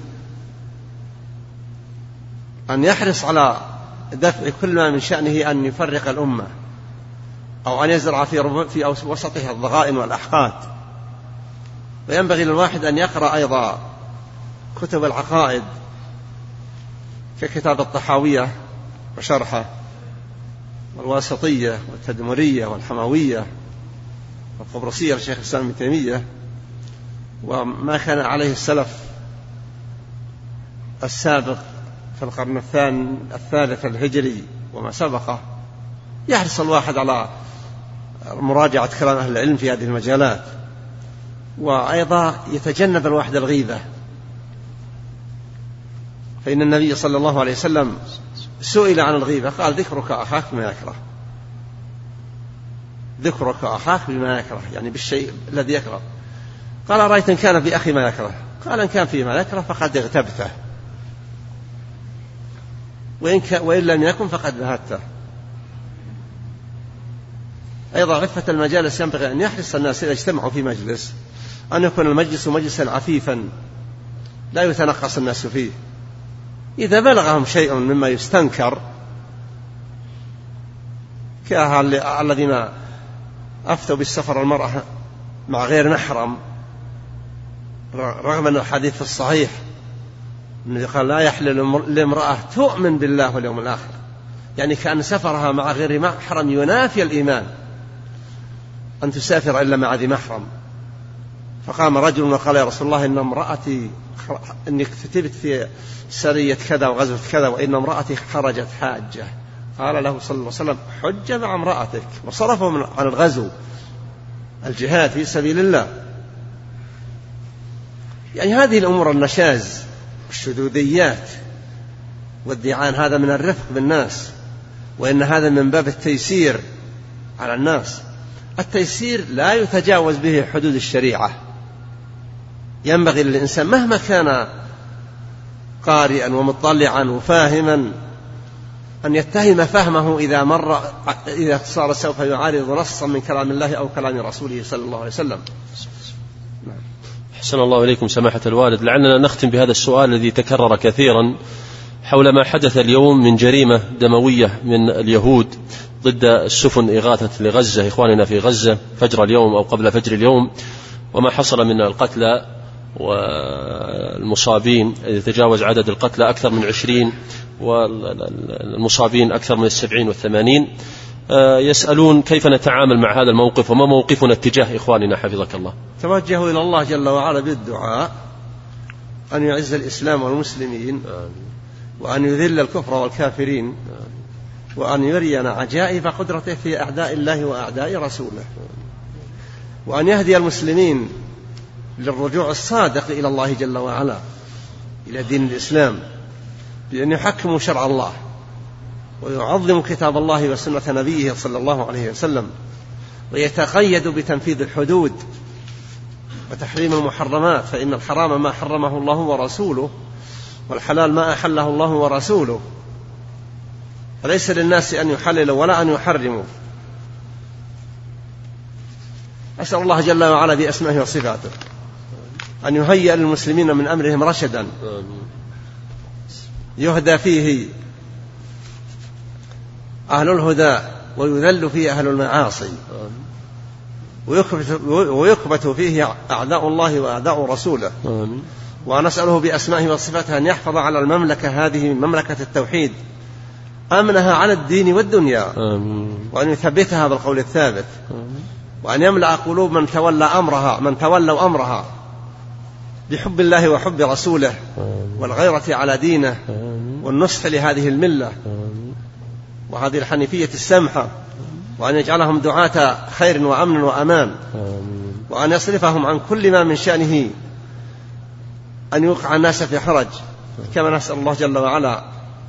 أن يحرص على دفع كل ما من شأنه أن يفرق الأمة أو أن يزرع في في وسطها الضغائن والأحقاد. وينبغي للواحد أن يقرأ أيضا كتب العقائد ككتاب الطحاوية وشرحه والواسطية والتدمرية والحموية والقبرصية لشيخ الإسلام ابن تيمية، وما كان عليه السلف السابق في القرن الثاني الثالث الهجري وما سبقه. يحرص الواحد على مراجعة كلام أهل العلم في هذه المجالات، وأيضا يتجنب الواحد الغيبة، فإن النبي صلى الله عليه وسلم سئل عن الغيبة قال ذكرك أخاك بما يكره، ذكرك أخاك بما يكره يعني بالشيء الذي يكره. قال أرأيت إن كان في أخي ما يكره؟ قال إن كان فيه ما يكره فقد اغتبته، وإن, وإن لم يكن فقد بهته. أيضا غفة المجالس ينبغي أن يحرص الناس إذا اجتمعوا في مجلس أن يكون المجلس مجلسا عفيفا لا يتنقص الناس فيه. إذا بلغهم شيء مما يستنكر كالذين أفتوا بالسفر المرأة مع غير محرم رغم أن الحديث في الصحيح النبي قال لا يحلل لامرأة تؤمن بالله واليوم الآخر، يعني كأن سفرها مع غير محرم ينافي الإيمان أن تسافر إلا مع ذي محرم. فقام رجل وقال يا رسول الله إن امرأتي إني كتبت في سرية كذا وغزوة كذا وإن امرأتي خرجت حاجة. قال له صلى الله عليه وسلم حج مع امرأتك، وصرفه عن الغزو الجهاد في سبيل الله. يعني هذه الأمور النشاز والشذوذيات والديعان هذا من الرفق بالناس، وإن هذا من باب التيسير على الناس. التيسير لا يتجاوز به حدود الشريعة. ينبغي للإنسان مهما كان قارئا ومطلعا وفاهما أن يتهم فهمه إذا مر إذا صار سوف يعارض نصا من كلام الله أو كلام رسوله صلى الله عليه وسلم. أحسن الله إليكم سماحة الوالد. لعلنا نختم بهذا السؤال الذي تكرر كثيرا حول ما حدث اليوم من جريمة دموية من اليهود ضد السفن إغاثة لغزة إخواننا في غزة فجر اليوم أو قبل فجر اليوم، وما حصل من القتلى والمصابين يتجاوز عدد القتلى أكثر من عشرين والمصابين أكثر من السبعين والثمانين. يسألون كيف نتعامل مع هذا الموقف وما موقفنا اتجاه إخواننا حفظك الله. توجهوا إلى الله جل وعلا بالدعاء أن يعز الإسلام والمسلمين وأن يذل الكفر والكافرين وأن يرينا عجائب قدرته في أعداء الله وأعداء رسوله، وأن يهدي المسلمين للرجوع الصادق إلى الله جل وعلا إلى دين الإسلام بأن يحكموا شرع الله ويعظموا كتاب الله وسنة نبيه صلى الله عليه وسلم، ويتقيدوا بتنفيذ الحدود وتحريم المحرمات، فإن الحرام ما حرمه الله ورسوله والحلال ما أحله الله ورسوله، فليس للناس أن يحللوا ولا أن يحرموا. أسأل الله جل وعلا بأسمائه وصفاته أن يهيئ للمسلمين من أمرهم رشدا يهدى فيه أهل الهدى ويذل فيه أهل المعاصي ويكبت فيه أعداء الله وأعداء رسوله. ونسأله بأسمائه وصفاته أن يحفظ على المملكة هذه مملكة التوحيد أمنها على الدين والدنيا، وأن يثبتها بالقول الثابت، وأن يملأ قلوب من تولى أمرها من تولوا أمرها بحب الله وحب رسوله والغيرة على دينه والنصح لهذه الملة وهذه الحنيفية السمحة، وأن يجعلهم دعاة خير وأمن وأمان، وأن يصرفهم عن كل ما من شأنه أن يوقع الناس في حرج، كما نسأل الله جل وعلا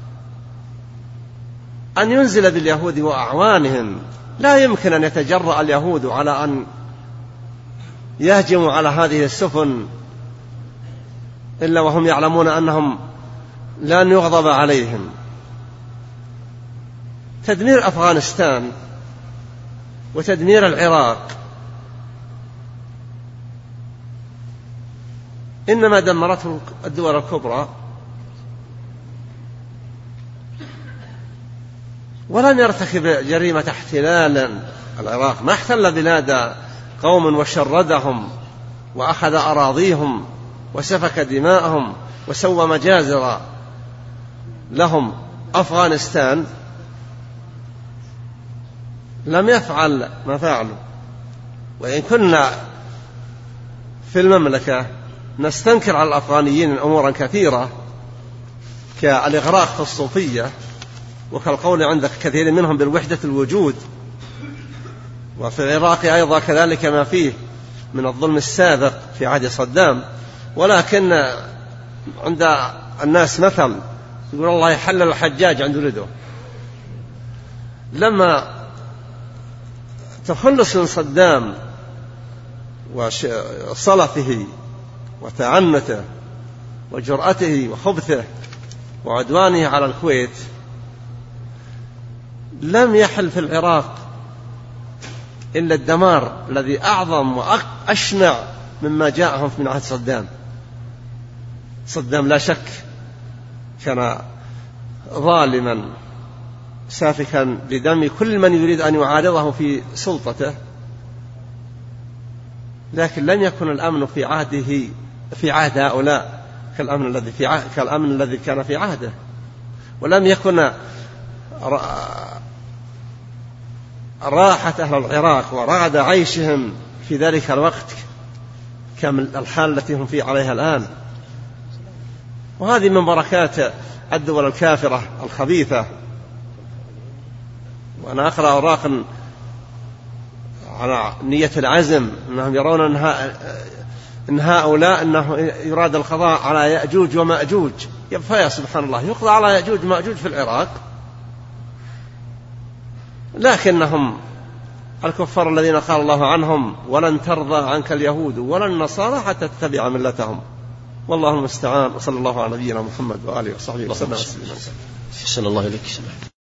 أن ينزل باليهود وأعوانهم. لا يمكن أن يتجرأ اليهود على أن يهجموا على هذه السفن إلا وهم يعلمون أنهم لن يغضب عليهم. تدمير أفغانستان وتدمير العراق إنما دمرته الدول الكبرى، ولم يرتكب جريمة احتلال. العراق ما احتل بلاد قوم وشردهم وأخذ أراضيهم وسفك دماءهم وسوى مجازر لهم. أفغانستان لم يفعل ما فعلوا، وإن كنا في المملكة نستنكر على الأفغانيين أمورا كثيرة كالإغراق في الصوفية، وكالقول عند كثير منهم بالوحدة الوجود، وفي العراق أيضا كذلك ما فيه من الظلم السابق في عهد صدام. ولكن عند الناس مثل يقول الله يحلل الحجاج عند ولده. لما تخلص من صدام وصلفه وتعنته وجرأته وخبثه وعدوانه على الكويت، لم يحل في العراق إلا الدمار الذي أعظم وأشنع مما جاءهم من عهد صدام. صدام لا شك كان ظالما سافكا بدم كل من يريد أن يعارضه في سلطته، لكن لم يكن الأمن في عهده في عهد هؤلاء كالأمن الذي في عهد كالأمن الذي كان في عهده، ولم يكن راحة أهل العراق ورغد عيشهم في ذلك الوقت كالحال التي هم فيه عليها الآن. وهذه من بركات الدول الكافرة الخبيثة. وأنا أقرأ أوراقا على نية العزم أنهم يرون أن هؤلاء أنه يراد القضاء على يأجوج ومأجوج. فيا سبحان الله، يقضى على يأجوج ومأجوج في العراق، لكنهم الكفار الذين قال الله عنهم ولن ترضى عنك اليهود ولا النصارى حتى تتبع ملتهم. والله المستعان. وصلى الله على نبينا محمد وآله وصحبه وسلم. صلى الله عليه وسلم.